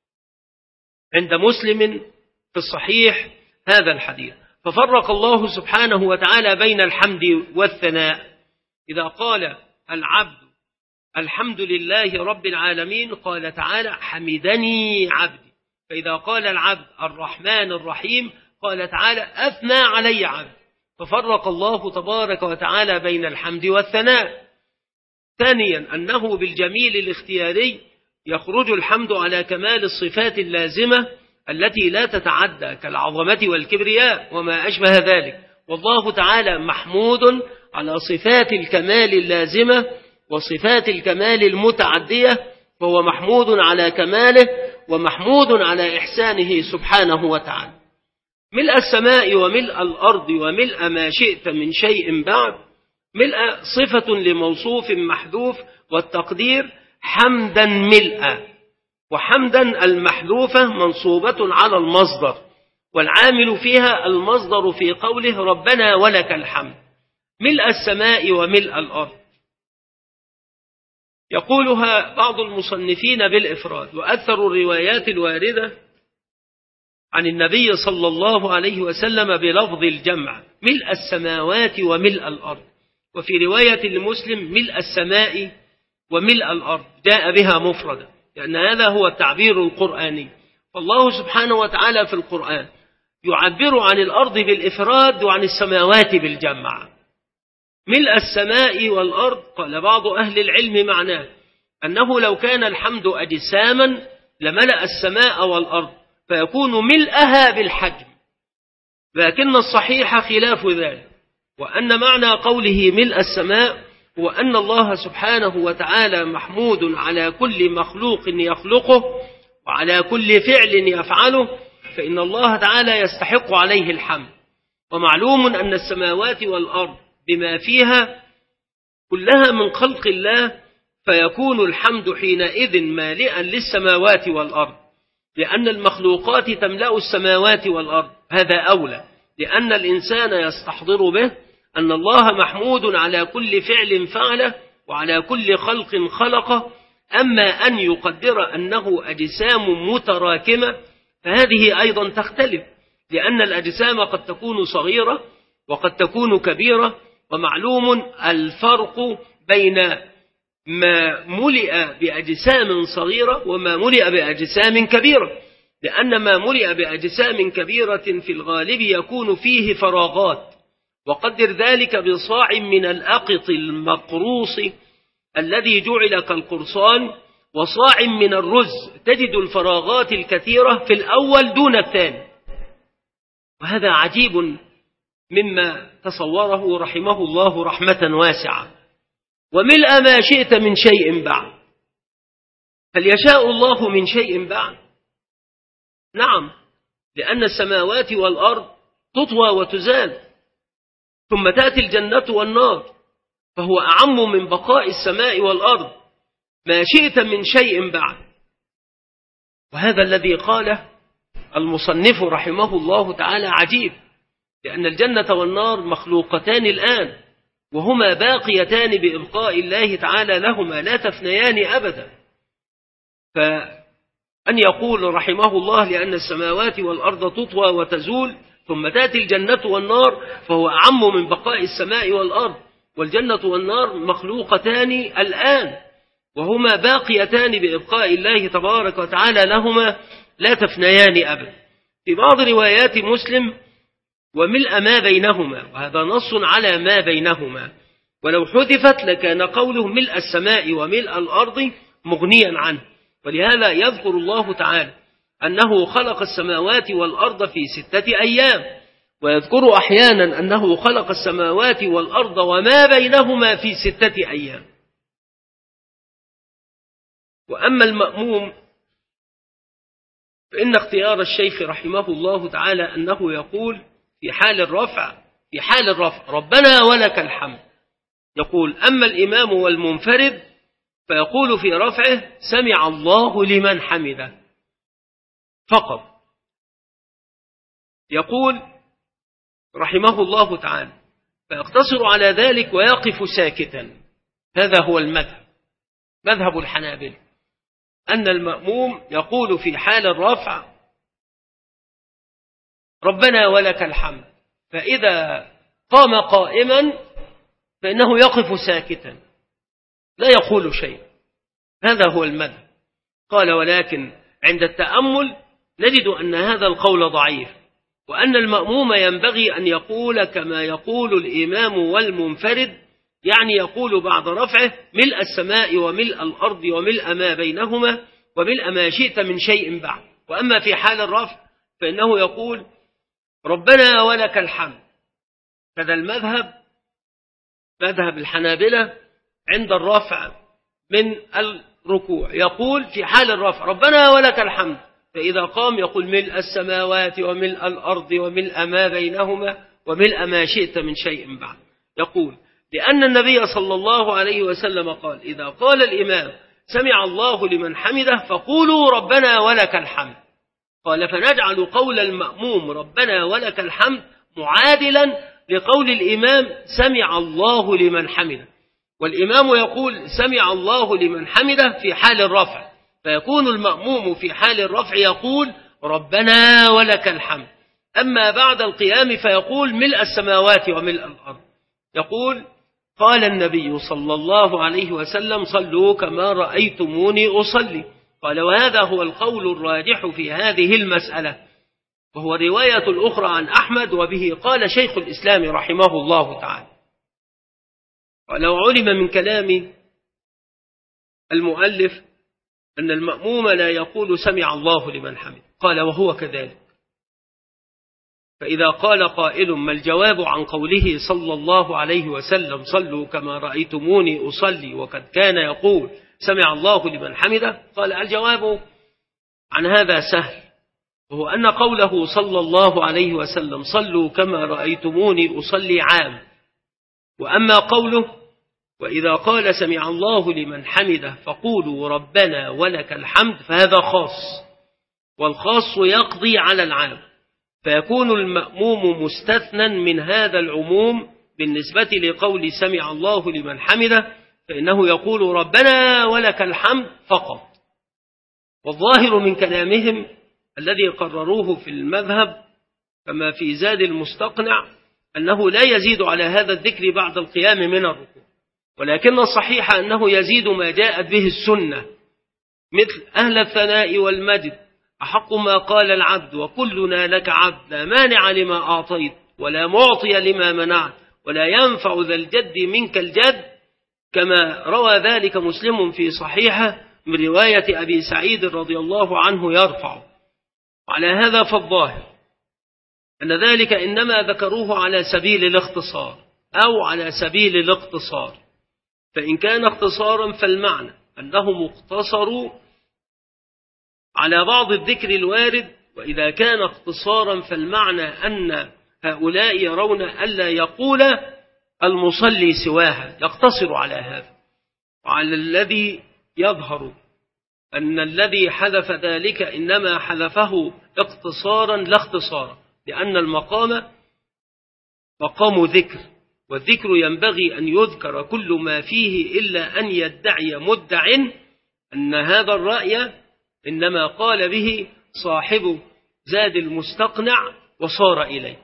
عند مسلم في الصحيح هذا الحديث. ففرق الله سبحانه وتعالى بين الحمد والثناء. إذا قال العبد الحمد لله رب العالمين قال تعالى حمدني عبدي، فإذا قال العبد الرحمن الرحيم قال تعالى أثنى علي عبدي، ففرق الله تبارك وتعالى بين الحمد والثناء. ثانيا أنه بالجميل الاختياري يخرج الحمد على كمال الصفات اللازمة التي لا تتعدى كالعظمة والكبرياء وما أشبه ذلك، والله تعالى محمود على صفات الكمال اللازمة وصفات الكمال المتعدية، فهو محمود على كماله ومحمود على إحسانه سبحانه وتعالى. ملء السماء وملء الأرض وملء ما شئت من شيء بعد، ملء صفة لموصوف محذوف، والتقدير حمدا ملء، وحمدا المحذوفة منصوبة على المصدر، والعامل فيها المصدر في قوله ربنا ولك الحمد. ملء السماء وملء الأرض يقولها بعض المصنفين بالإفراد، وأكثر الروايات الواردة عن النبي صلى الله عليه وسلم بلفظ الجمع ملء السماوات وملء الأرض، وفي رواية لمسلم ملء السماء وملء الأرض، جاء بها مفردة، لأن هذا هو التعبير القرآني. فالله سبحانه وتعالى في القرآن يعبر عن الأرض بالإفراد وعن السماوات بالجمع. ملء السماء والأرض قال بعض أهل العلم معناه أنه لو كان الحمد أجساما لملأ السماء والأرض فيكون ملأها بالحجم، لكن الصحيح خلاف ذلك، وأن معنى قوله ملء السماء هو أن الله سبحانه وتعالى محمود على كل مخلوق يخلقه وعلى كل فعل يفعله، فإن الله تعالى يستحق عليه الحمد. ومعلوم أن السماوات والأرض بما فيها كلها من خلق الله، فيكون الحمد حينئذ مالئا للسماوات والأرض، لأن المخلوقات تملأ السماوات والأرض. هذا أولى، لأن الإنسان يستحضر به أن الله محمود على كل فعل فعله وعلى كل خلق خلقه. أما أن يقدر أنه أجسام متراكمة فهذه أيضا تختلف، لأن الأجسام قد تكون صغيرة وقد تكون كبيرة، ومعلوم الفرق بين ما ملئ بأجسام صغيرة وما ملئ بأجسام كبيرة، لأن ما ملئ بأجسام كبيرة في الغالب يكون فيه فراغات، وقدر ذلك بصاع من الأقط المقروص الذي جعل كالقرصان وصاع من الرز، تجد الفراغات الكثيرة في الأول دون الثاني، وهذا عجيب مما تصوره رحمه الله رحمة واسعة. وملء ما شئت من شيء بعد، هل يشاء الله من شيء بعد؟ نعم، لأن السماوات والأرض تطوى وتزال، ثم تأتي الجنة والنار، فهو أعم من بقاء السماء والأرض. ما شئت من شيء بعد، وهذا الذي قاله المصنف رحمه الله تعالى عجيب، لأن الجنة والنار مخلوقتان الآن، وهما باقيتان بإبقاء الله تعالى لهما، لا تفنيان أبدا. فأن يقول رحمه الله لأن السماوات والأرض تطوى وتزول ثم تأتي الجنة والنار، فهو أعم من بقاء السماء والأرض، والجنة والنار مخلوقتان الآن وهما باقيتان بإبقاء الله تبارك وتعالى لهما، لا تفنيان أبدا. في بعض روايات مسلم وملء ما بينهما، وهذا نص على ما بينهما، ولو حذفت لكان قوله ملء السماء وملء الأرض مغنيا عنه. ولهذا يذكر الله تعالى أنه خلق السماوات والأرض في ستة أيام، ويذكر أحيانا أنه خلق السماوات والأرض وما بينهما في ستة أيام. وأما المأموم فإن اختيار الشيخ رحمه الله تعالى أنه يقول في حال الرفع في حال الرفع ربنا ولك الحمد، يقول أما الإمام والمنفرد فيقول في رفعه سمع الله لمن حمده فقط. يقول رحمه الله تعالى فيقتصر على ذلك ويقف ساكتا. هذا هو المذهب، مذهب الحنابلة، أن المأموم يقول في حال الرفع ربنا ولك الحمد، فإذا قام قائما فإنه يقف ساكتا لا يقول شيء. هذا هو المذهب. قال ولكن عند التأمل نجد أن هذا القول ضعيف، وأن المأموم ينبغي أن يقول كما يقول الإمام والمنفرد، يعني يقول بعد رفعه ملء السماء وملء الأرض وملء ما بينهما وملء ما شئت من شيء بعد. وأما في حال الرفع فإنه يقول ربنا ولك الحمد. هذا المذهب مذهب الحنابلة عند الرفع من الركوع، يقول في حال الرفع ربنا ولك الحمد، فإذا قام يقول ملء السماوات وملء الأرض وملء ما بينهما وملء ما شئت من شيء بعد. يقول لأن النبي صلى الله عليه وسلم قال إذا قال الإمام سمع الله لمن حمده فقولوا ربنا ولك الحمد. قال فنجعل قول المأموم ربنا ولك الحمد معادلا لقول الإمام سمع الله لمن حمده، والإمام يقول سمع الله لمن حمده في حال الرفع، فيكون المأموم في حال الرفع يقول ربنا ولك الحمد. أما بعد القيام فيقول ملء السماوات وملء الأرض. يقول قال النبي صلى الله عليه وسلم صلوا كما رأيتموني أصلي. قال وهذا هو القول الراجح في هذه المسألة، وهو رواية الأخرى عن أحمد، وبه قال شيخ الإسلام رحمه الله تعالى. ولو علم من كلام المؤلف أن المأموم لا يقول سمع الله لمن حمد، قال وهو كذلك. فإذا قال قائل ما الجواب عن قوله صلى الله عليه وسلم صلوا كما رأيتموني أصلي وقد كان يقول سمع الله لمن حمده، قال الجواب عن هذا سهل، وهو أن قوله صلى الله عليه وسلم صلوا كما رأيتموني أصلي عام، وأما قوله وإذا قال سمع الله لمن حمده فقولوا ربنا ولك الحمد فهذا خاص، والخاص يقضي على العام، فيكون المأموم مستثنى من هذا العموم بالنسبة لقول سمع الله لمن حمده، فإنه يقول ربنا ولك الحمد فقط. والظاهر من كلامهم الذي قرروه في المذهب كما في زاد المستقنع أنه لا يزيد على هذا الذكر بعد القيام من الركوع، ولكن الصحيح أنه يزيد ما جاءت به السنة، مثل أهل الثناء والمجد أحق ما قال العبد وكلنا لك عبد لا مانع لما أعطيت ولا معطي لما منعت ولا ينفع ذا الجد منك الجد، كما روى ذلك مسلم في صحيحه من رواية أبي سعيد رضي الله عنه يرفع. وعلى هذا فالظاهر أن ذلك إنما ذكروه على سبيل الاختصار أو على سبيل الاقتصار، فإن كان اختصارا فالمعنى أنهم اقتصروا على بعض الذكر الوارد، وإذا كان اختصارا فالمعنى أن هؤلاء يرون ألا يقول المصلي سواها، يقتصر على هذا. وعلى الذي يظهر أن الذي حذف ذلك إنما حذفه اقتصارا لا اختصارا، لأن المقام مقام ذكر، والذكر ينبغي أن يذكر كل ما فيه إلا أن يدعي مدع أن هذا الرأي إنما قال به صاحب زاد المستقنع وصار إليه.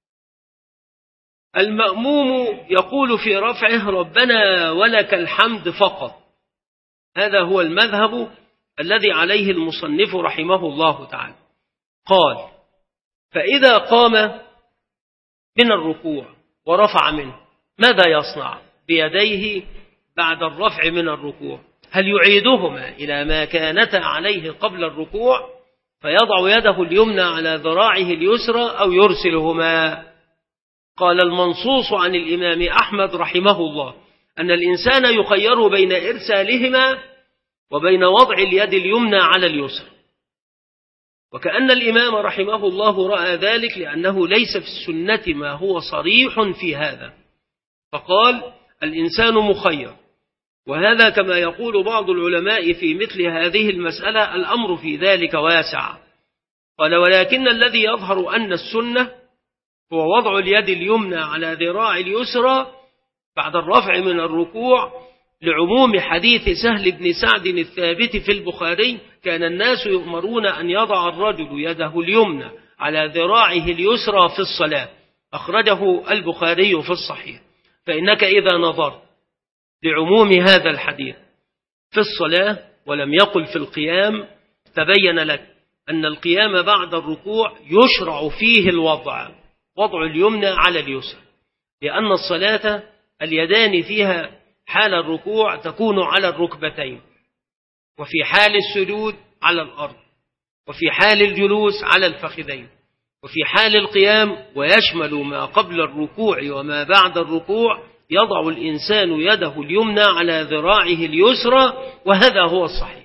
المأموم يقول في رفعه ربنا ولك الحمد فقط، هذا هو المذهب الذي عليه المصنف رحمه الله تعالى. قال فإذا قام من الركوع ورفع منه ماذا يصنع بيديه بعد الرفع من الركوع؟ هل يعيدهما إلى ما كانتا عليه قبل الركوع فيضع يده اليمنى على ذراعه اليسرى أو يرسلهما؟ قال المنصوص عن الإمام أحمد رحمه الله أن الإنسان يخير بين إرسالهما وبين وضع اليد اليمنى على اليسرى، وكأن الإمام رحمه الله رأى ذلك لأنه ليس في السنة ما هو صريح في هذا، فقال الإنسان مخير. وهذا كما يقول بعض العلماء في مثل هذه المسألة الأمر في ذلك واسع. قال ولكن الذي يظهر أن السنة هو وضع اليد اليمنى على ذراع اليسرى بعد الرفع من الركوع، لعموم حديث سهل بن سعد الثابت في البخاري كان الناس يؤمرون أن يضع الرجل يده اليمنى على ذراعه اليسرى في الصلاة، أخرجه البخاري في الصحيح. فإنك إذا نظرت لعموم هذا الحديث في الصلاة ولم يقل في القيام تبين لك أن القيام بعد الركوع يشرع فيه الوضع وضع اليمنى على اليسرى، لأن الصلاة اليدان فيها حال الركوع تكون على الركبتين، وفي حال السجود على الأرض، وفي حال الجلوس على الفخذين، وفي حال القيام ويشمل ما قبل الركوع وما بعد الركوع يضع الإنسان يده اليمنى على ذراعه اليسرى، وهذا هو الصحيح.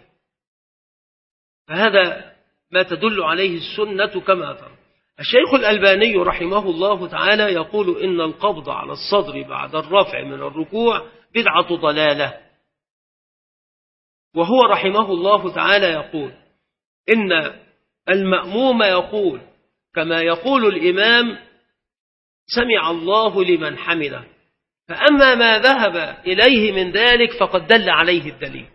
فهذا ما تدل عليه السنة كما ترى. الشيخ الألباني رحمه الله تعالى يقول إن القبض على الصدر بعد الرفع من الركوع بدعة ضلالة، وهو رحمه الله تعالى يقول إن المأموم يقول كما يقول الإمام سمع الله لمن حمده، فأما ما ذهب إليه من ذلك فقد دل عليه الدليل،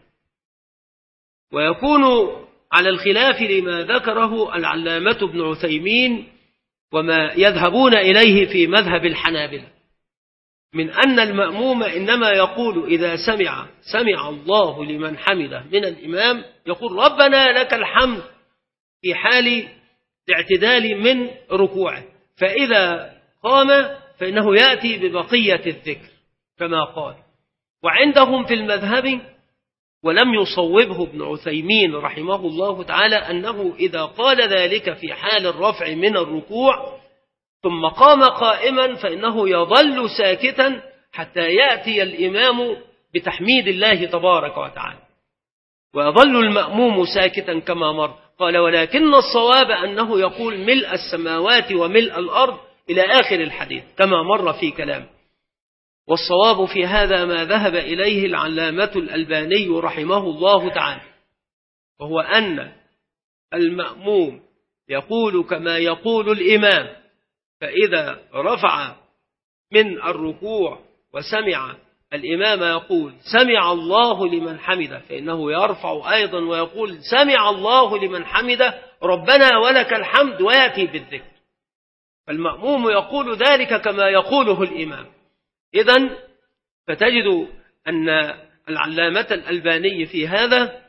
ويكون على الخلاف لما ذكره العلامة ابن عثيمين وما يذهبون إليه في مذهب الحنابلة. من أن المأموم إنما يقول إذا سمع سمع الله لمن حمده من الإمام يقول ربنا لك الحمد في حال الاعتدال من ركوعه، فإذا قام فإنه يأتي ببقية الذكر كما قال. وعندهم في المذهب ولم يصوبه ابن عثيمين رحمه الله تعالى أنه إذا قال ذلك في حال الرفع من الركوع ثم قام قائما فإنه يظل ساكتا حتى يأتي الإمام بتحميد الله تبارك وتعالى، ويظل المأموم ساكتا كما مر. قال ولكن الصواب أنه يقول ملء السماوات وملء الأرض إلى آخر الحديث كما مر في كلامه. والصواب في هذا ما ذهب إليه العلامة الألباني رحمه الله تعالى، وهو أن المأموم يقول كما يقول الإمام، فإذا رفع من الركوع وسمع الإمام يقول سمع الله لمن حمده فإنه يرفع أيضا ويقول سمع الله لمن حمده ربنا ولك الحمد ويأتي بالذكر. فالمأموم يقول ذلك كما يقوله الإمام. إذن فتجد أن العلامة الألباني في هذا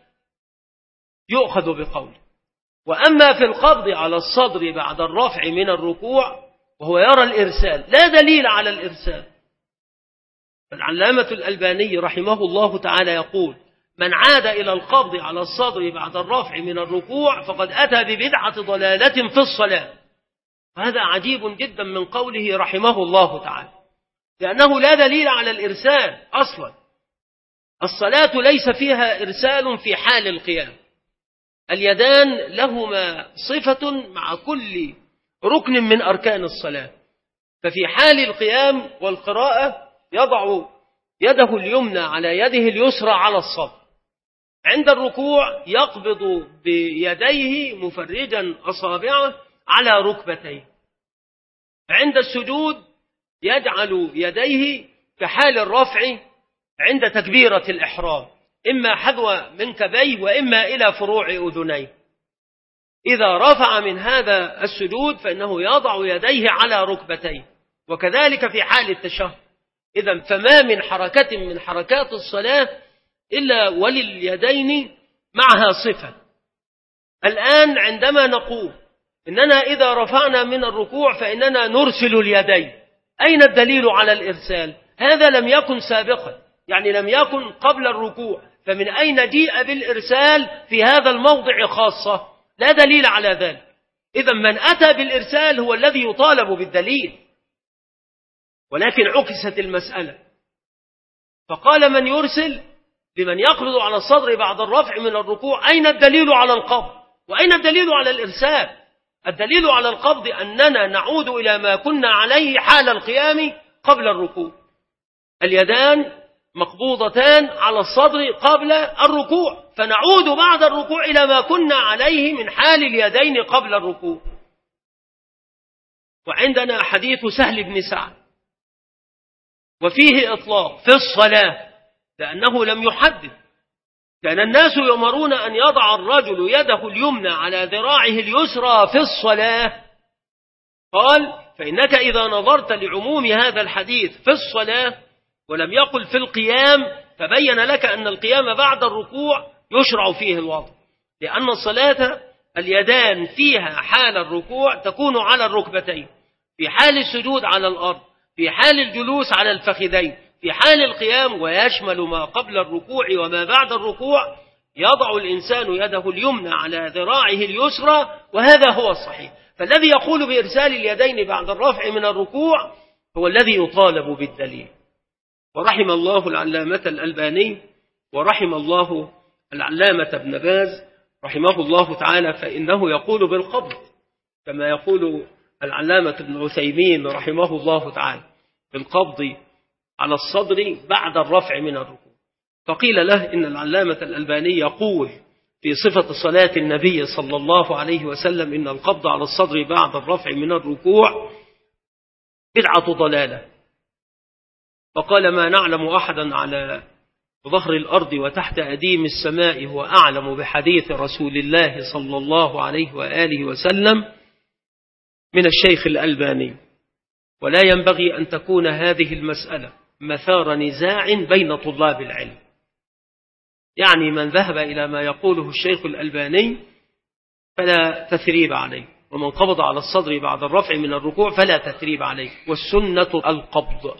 يؤخذ بقوله. وأما في القبض على الصدر بعد الرفع من الركوع وهو يرى الإرسال لا دليل على الإرسال. العلامة الألباني رحمه الله تعالى يقول من عاد إلى القبض على الصدر بعد الرفع من الركوع فقد أتى ببدعة ضلالة في الصلاة. هذا عجيب جدا من قوله رحمه الله تعالى، لأنه لا دليل على الإرسال أصلا. الصلاة ليس فيها إرسال في حال القيام، اليدان لهما صفة مع كل ركن من أركان الصلاة. ففي حال القيام والقراءة يضع يده اليمنى على يده اليسرى على الصدر. عند الركوع يقبض بيديه مفرجا أصابعه على ركبتيه. عند السجود يجعل يديه كحال الرفع عند تكبيرة الإحرام إما حذو منكبيه وإما إلى فروع أذنيه. إذا رفع من هذا السجود فإنه يضع يديه على ركبتيه، وكذلك في حال التشهد. إذن فما من حركة من حركات الصلاة إلا ولليدين معها صفة. الآن عندما نقول إننا إذا رفعنا من الركوع فإننا نرسل اليدين، أين الدليل على الإرسال؟ هذا لم يكن سابقا، يعني لم يكن قبل الركوع، فمن أين جيء بالإرسال في هذا الموضع خاصة؟ لا دليل على ذلك. إذن من أتى بالإرسال هو الذي يطالب بالدليل. ولكن عكست المسألة، فقال من يرسل لمن يقبض على الصدر بعد الرفع من الركوع أين الدليل على القبض وأين الدليل على الإرسال؟ الدليل على القبض أننا نعود إلى ما كنا عليه حال القيام قبل الركوع. اليدان مقبوضتان على الصدر قبل الركوع، فنعود بعد الركوع إلى ما كنا عليه من حال اليدين قبل الركوع. وعندنا حديث سهل بن سعد وفيه إطلاق في الصلاة لأنه لم يحدد. كان الناس يؤمرون أن يضع الرجل يده اليمنى على ذراعه اليسرى في الصلاة. قال فإنك إذا نظرت لعموم هذا الحديث في الصلاة ولم يقل في القيام فبين لك أن القيام بعد الركوع يشرع فيه الوضع، لأن الصلاة اليدان فيها حال الركوع تكون على الركبتين، في حال السجود على الأرض، في حال الجلوس على الفخذين، في حال القيام ويشمل ما قبل الركوع وما بعد الركوع يضع الإنسان يده اليمنى على ذراعه اليسرى، وهذا هو الصحيح. فالذي يقول بإرسال اليدين بعد الرفع من الركوع هو الذي يطالب بالدليل. ورحم الله العلامة الألباني ورحم الله العلامة ابن باز رحمه الله تعالى، فإنه يقول بالقبض كما يقول العلامة ابن عثيمين رحمه الله تعالى بالقبض على الصدر بعد الرفع من الركوع. فقيل له إن العلامة الألباني يقول في صفة صلاة النبي صلى الله عليه وسلم إن القبض على الصدر بعد الرفع من الركوع بدعة ضلالة. فقال ما نعلم أحدا على ظهر الأرض وتحت أديم السماء هو أعلم بحديث رسول الله صلى الله عليه وآله وسلم من الشيخ الألباني. ولا ينبغي أن تكون هذه المسألة مثار نزاع بين طلاب العلم. يعني من ذهب إلى ما يقوله الشيخ الألباني فلا تثريب عليه، ومن قبض على الصدر بعد الرفع من الركوع فلا تثريب عليه، والسنة القبض.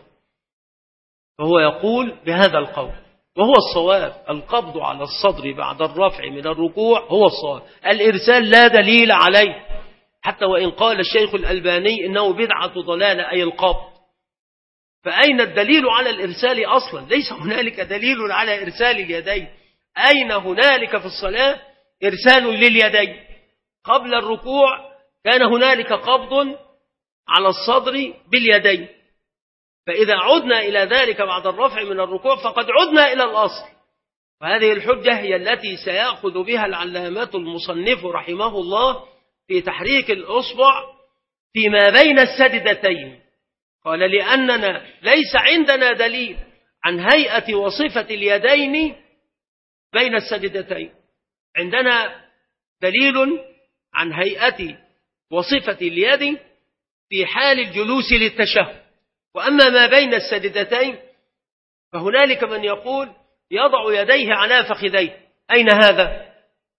فهو يقول بهذا القول وهو الصواب، القبض على الصدر بعد الرفع من الركوع هو الصواب. الإرسال لا دليل عليه، حتى وإن قال الشيخ الألباني إنه بدعة ضلالة أي القبض. فأين الدليل على الإرسال أصلا؟ ليس هنالك دليل على إرسال اليدين. أين هنالك في الصلاة إرسال لليدين؟ قبل الركوع كان هنالك قبض على الصدر باليدين، فإذا عدنا إلى ذلك بعد الرفع من الركوع فقد عدنا إلى الأصل. وهذه الحجة هي التي سيأخذ بها العلامة المصنف رحمه الله في تحريك الأصبع فيما بين السجدتين. قال لأننا ليس عندنا دليل عن هيئة وصفة اليدين بين السجدتين، عندنا دليل عن هيئة وصفة اليد في حال الجلوس للتشهد. وأما ما بين السجدتين فهنالك من يقول يضع يديه على فخذيه. أين هذا؟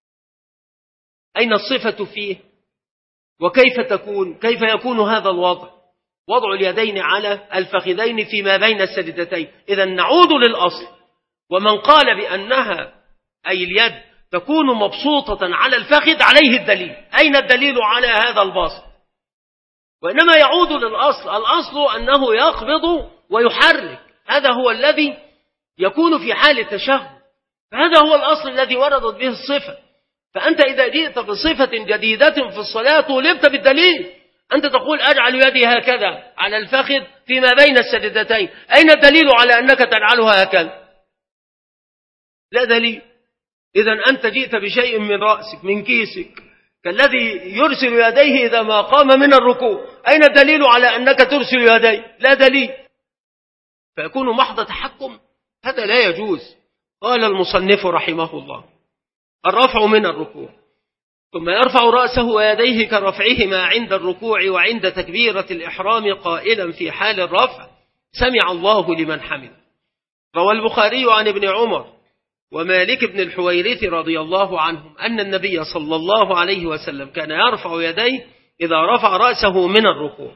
أين الصفة فيه؟ وكيف تكون كيف يكون هذا الوضع، وضع اليدين على الفخذين فيما بين السجدتين؟ إذا نعود للأصل. ومن قال بأنها أي اليد تكون مبسوطة على الفخذ عليه الدليل. أين الدليل على هذا البسط؟ وإنما يعود للأصل. الأصل أنه يقبض ويحرك، هذا هو الذي يكون في حال التشهد، فهذا هو الأصل الذي وردت به الصفة. فأنت إذا جئت بصفة جديدة في الصلاة طولبت بالدليل. أنت تقول أجعل يدي هكذا على الفخذ فيما بين السجدتين، أين الدليل على أنك تجعلها هكذا؟ لا دليل. إذن أنت جئت بشيء من رأسك من كيسك كالذي يرسل يديه إذا ما قام من الركوع، أين الدليل على أنك ترسل يديه؟ لا دليل. فيكون محض تحكم، هذا لا يجوز. قال المصنف رحمه الله: الرفع من الركوع، ثم يرفع رأسه ويديه كرفعهما عند الركوع وعند تكبيرة الإحرام قائلا في حال الرفع: سمع الله لمن حمده. روى البخاري عن ابن عمر ومالك بن الحويرث رضي الله عنهم أن النبي صلى الله عليه وسلم كان يرفع يديه إذا رفع رأسه من الركوع.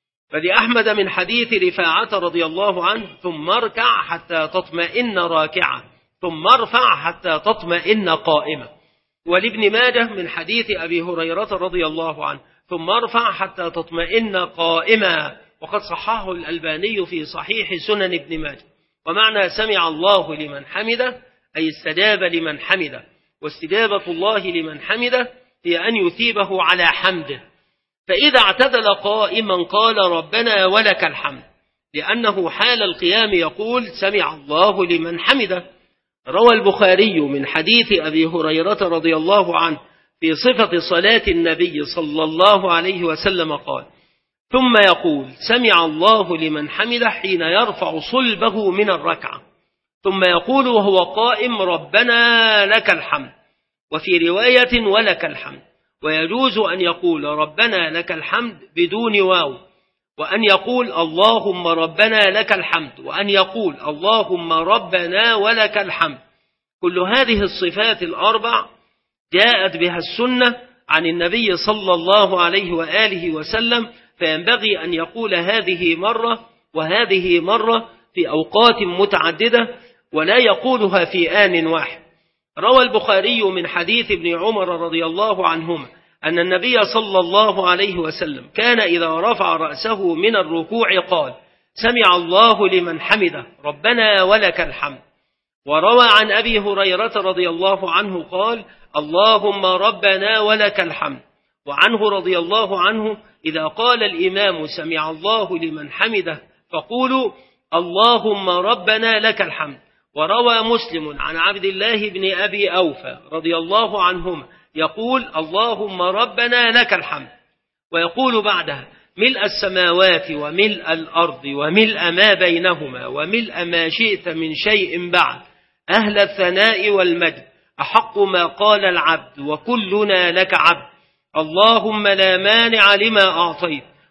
فلأحمد من حديث رفاعة رضي الله عنه: ثم اركع حتى تطمئن راكعا، ثم ارفع حتى تطمئن قائمة. ولابن ماجه من حديث أبي هريرة رضي الله عنه: ثم ارفع حتى تطمئن قائمة، وقد صححه الألباني في صحيح سنن ابن ماجه. ومعنى سمع الله لمن حمده أي استجاب لمن حمده، واستجابة الله لمن حمده هي أن يثيبه على حمده. فإذا اعتدل قائما قال ربنا ولك الحمد، لأنه حال القيام يقول سمع الله لمن حمده. روى البخاري من حديث أبي هريرة رضي الله عنه في صفة صلاة النبي صلى الله عليه وسلم قال: ثم يقول سمع الله لمن حمده حين يرفع صلبه من الركعة، ثم يقول وهو قائم ربنا لك الحمد، وفي رواية ولك الحمد. ويجوز أن يقول ربنا لك الحمد بدون واو، وأن يقول اللهم ربنا لك الحمد، وأن يقول اللهم ربنا ولك الحمد. كل هذه الصفات الأربع جاءت بها السنة عن النبي صلى الله عليه وآله وسلم، فينبغي أن يقول هذه مرة وهذه مرة في أوقات متعددة، ولا يقولها في آن واحد. روى البخاري من حديث ابن عمر رضي الله عنهما أن النبي صلى الله عليه وسلم كان إذا رفع رأسه من الركوع قال سمع الله لمن حمده ربنا ولك الحمد. وروى عن أبي هريرة رضي الله عنه قال اللهم ربنا ولك الحمد. وعنه رضي الله عنه إذا قال الإمام سمع الله لمن حمده فقولوا اللهم ربنا لك الحمد. وروى مسلم عن عبد الله بن أبي أوفى رضي الله عنهما يقول اللهم ربنا لك الحمد، ويقول بعدها ملء السماوات وملء الأرض وملء ما بينهما وملء ما شئت من شيء بعد، أهل الثناء والمجد، أحق ما قال العبد وكلنا لك عبد، اللهم لا مانع لما أعطيت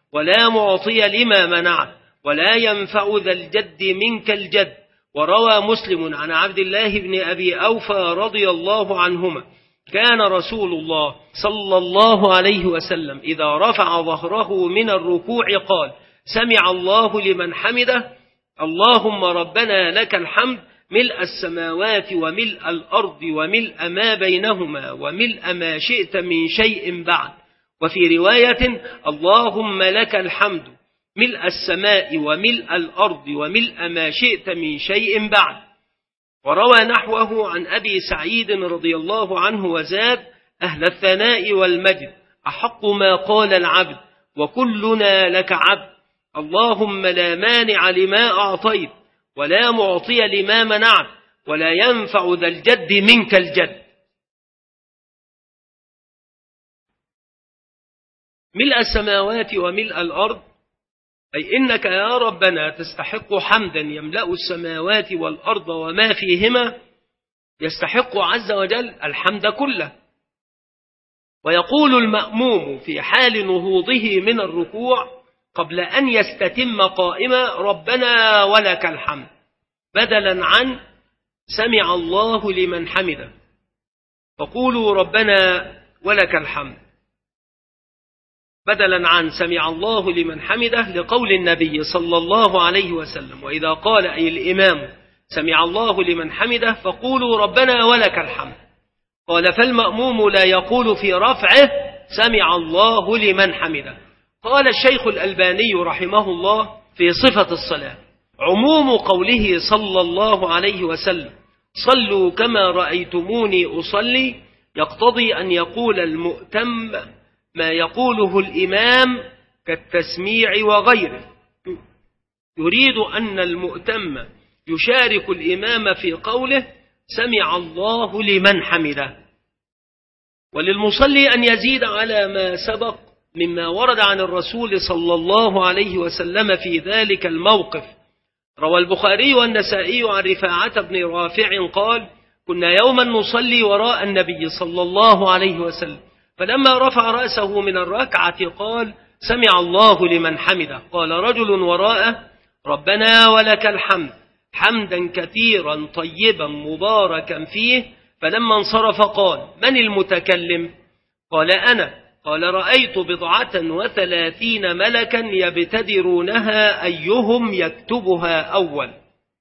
ولا معطي لما منعت ولا ينفع ذا الجد منك الجد. وروى مسلم عن عبد الله بن أبي أوفى رضي الله عنهما كان رسول الله صلى الله عليه وسلم إذا رفع ظهره من الركوع قال: سمع الله لمن حمده، اللهم ربنا لك الحمد ملء السماوات وملء الأرض وملء ما بينهما وملء ما شئت من شيء بعد. وفي رواية: اللهم لك الحمد ملء السماء وملء الأرض وملء ما شئت من شيء بعد. وروى نحوه عن أبي سعيد رضي الله عنه وزاد: أهل الثناء والمجد أحق ما قال العبد وكلنا لك عبد، اللهم لا مانع لما أعطيت ولا معطي لما منعت ولا ينفع ذا الجد منك الجد. ملء السماوات وملء الأرض، أي إنك يا ربنا تستحق حمدا يملأ السماوات والأرض وما فيهما، يستحق عز وجل الحمد كله. ويقول المأموم في حال نهوضه من الركوع قبل أن يستتم قائما: ربنا ولك الحمد، بدلا عن سمع الله لمن حمده، فقولوا ربنا ولك الحمد بدلا عن سمع الله لمن حمده، لقول النبي صلى الله عليه وسلم: وإذا قال أي الإمام سمع الله لمن حمده فقولوا ربنا ولك الحمد. قال: فالمأموم لا يقول في رفعه سمع الله لمن حمده. قال الشيخ الألباني رحمه الله في صفة الصلاة: عموم قوله صلى الله عليه وسلم صلوا كما رأيتموني أصلي يقتضي أن يقول المؤتم ما يقوله الإمام كالتسميع وغيره، يريد أن المؤتم يشارك الإمام في قوله سمع الله لمن حمده. وللمصلي أن يزيد على ما سبق مما ورد عن الرسول صلى الله عليه وسلم في ذلك الموقف. روى البخاري والنسائي عن رفاعة بن رافع قال: كنا يوما نصلي وراء النبي صلى الله عليه وسلم، فلما رفع رأسه من الركعة قال: سمع الله لمن حمده. قال رجل وراءه: ربنا ولك الحمد حمدا كثيرا طيبا مباركا فيه. فلما انصرف قال: من المتكلم؟ قال: أنا. قال: رأيت بضعة وثلاثين ملكا يبتدرونها أيهم يكتبها أول،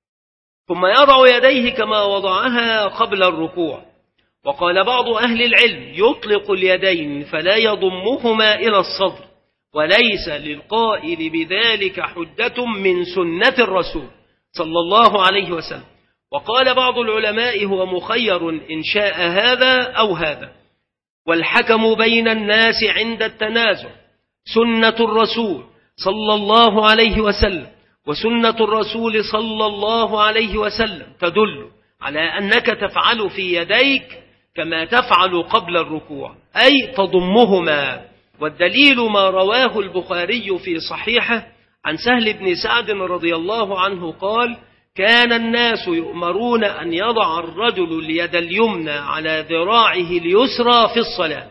ثم يضع يديه كما وضعها قبل الركوع. وقال بعض أهل العلم: يطلق اليدين فلا يضمهما إلى الصدر، وليس للقائل بذلك حجة من سنة الرسول صلى الله عليه وسلم. وقال بعض العلماء: هو مخير إن شاء هذا أو هذا. والحكم بين الناس عند التنازع سنة الرسول صلى الله عليه وسلم، وسنة الرسول صلى الله عليه وسلم تدل على أنك تفعل في يديك كما تفعل قبل الركوع، أي تضمهما. والدليل ما رواه البخاري في صحيحه عن سهل بن سعد رضي الله عنه قال: كان الناس يؤمرون أن يضع الرجل اليد اليمنى على ذراعه اليسرى في الصلاة.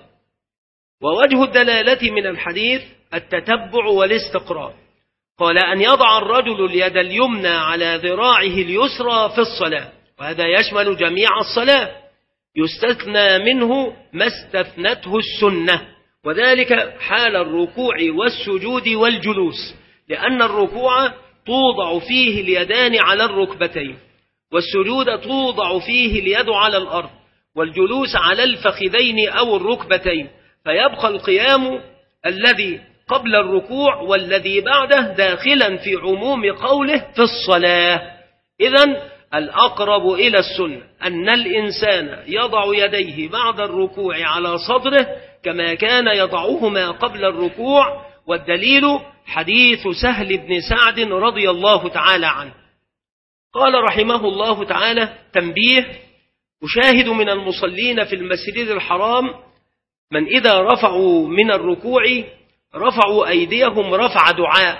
ووجه الدلالة من الحديث التتبع والاستقراء. قال: أن يضع الرجل اليد اليمنى على ذراعه اليسرى في الصلاة، وهذا يشمل جميع الصلاة، يستثنى منه ما استثنته السنة، وذلك حال الركوع والسجود والجلوس، لأن الركوع توضع فيه اليدان على الركبتين، والسجود توضع فيه اليد على الأرض، والجلوس على الفخذين أو الركبتين، فيبقى القيام الذي قبل الركوع والذي بعده داخلا في عموم قوله في الصلاة. إذن الأقرب إلى السنة أن الإنسان يضع يديه بعد الركوع على صدره كما كان يضعهما قبل الركوع، والدليل حديث سهل بن سعد رضي الله تعالى عنه. قال رحمه الله تعالى: تنبيه: أشاهد من المصلين في المسجد الحرام من إذا رفعوا من الركوع رفعوا أيديهم رفع دعاء،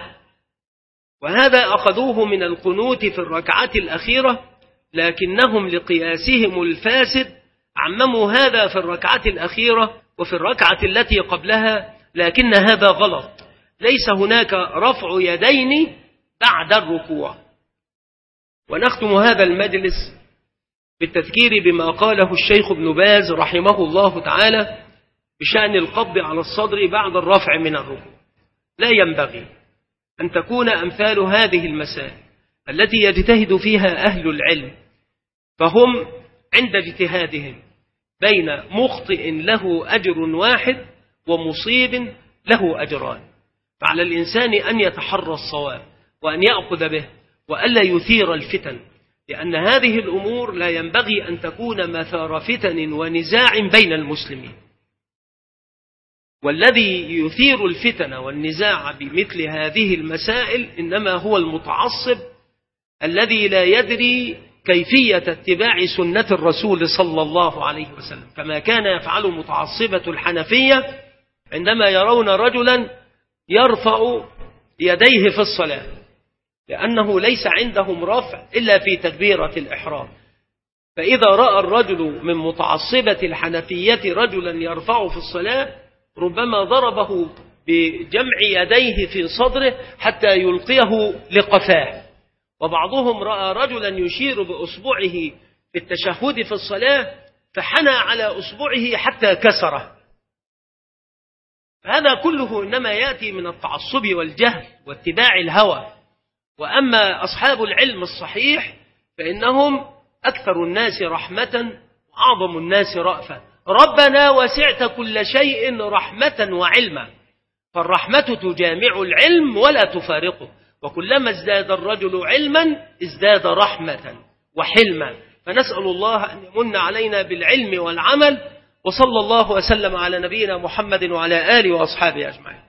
وهذا أخذوه من القنوت في الركعة الأخيرة، لكنهم لقياسهم الفاسد عمموا هذا في الركعة الأخيرة وفي الركعة التي قبلها، لكن هذا غلط، ليس هناك رفع يدين بعد الركوع. ونختم هذا المجلس بالتذكير بما قاله الشيخ ابن باز رحمه الله تعالى بشأن القبض على الصدر بعد الرفع من الركوع. لا ينبغي أن تكون أمثال هذه المسائل التي يجتهد فيها أهل العلم فهم عند اجتهادهم بين مخطئ له أجر واحد ومصيب له أجران، فعلى الإنسان أن يتحرى الصواب وأن يأخذ به وألا يثير الفتن، لأن هذه الأمور لا ينبغي أن تكون مثار فتن ونزاع بين المسلمين. والذي يثير الفتن والنزاع بمثل هذه المسائل إنما هو المتعصب الذي لا يدري كيفية اتباع سنة الرسول صلى الله عليه وسلم، كما كان يفعل متعصبة الحنفية عندما يرون رجلا يرفع يديه في الصلاة، لأنه ليس عندهم رفع إلا في تكبيرة الإحرام. فإذا رأى الرجل من متعصبة الحنفية رجلا يرفع في الصلاة ربما ضربه بجمع يديه في صدره حتى يلقيه لقفاه. وبعضهم رأى رجلا يشير بأصبعه في التشهد في الصلاة فحنى على أصبعه حتى كسره. هذا كله إنما يأتي من التعصب والجهل واتباع الهوى. وأما أصحاب العلم الصحيح فإنهم أكثر الناس رحمة وأعظم الناس رأفة. ربنا وسعت كل شيء رحمة وعلما، فالرحمة تجامع العلم ولا تفارقه، وكلما ازداد الرجل علما ازداد رحمة وحلما. فنسأل الله أن يمن علينا بالعلم والعمل، وصلى الله وسلم على نبينا محمد وعلى آله وأصحابه أجمعين.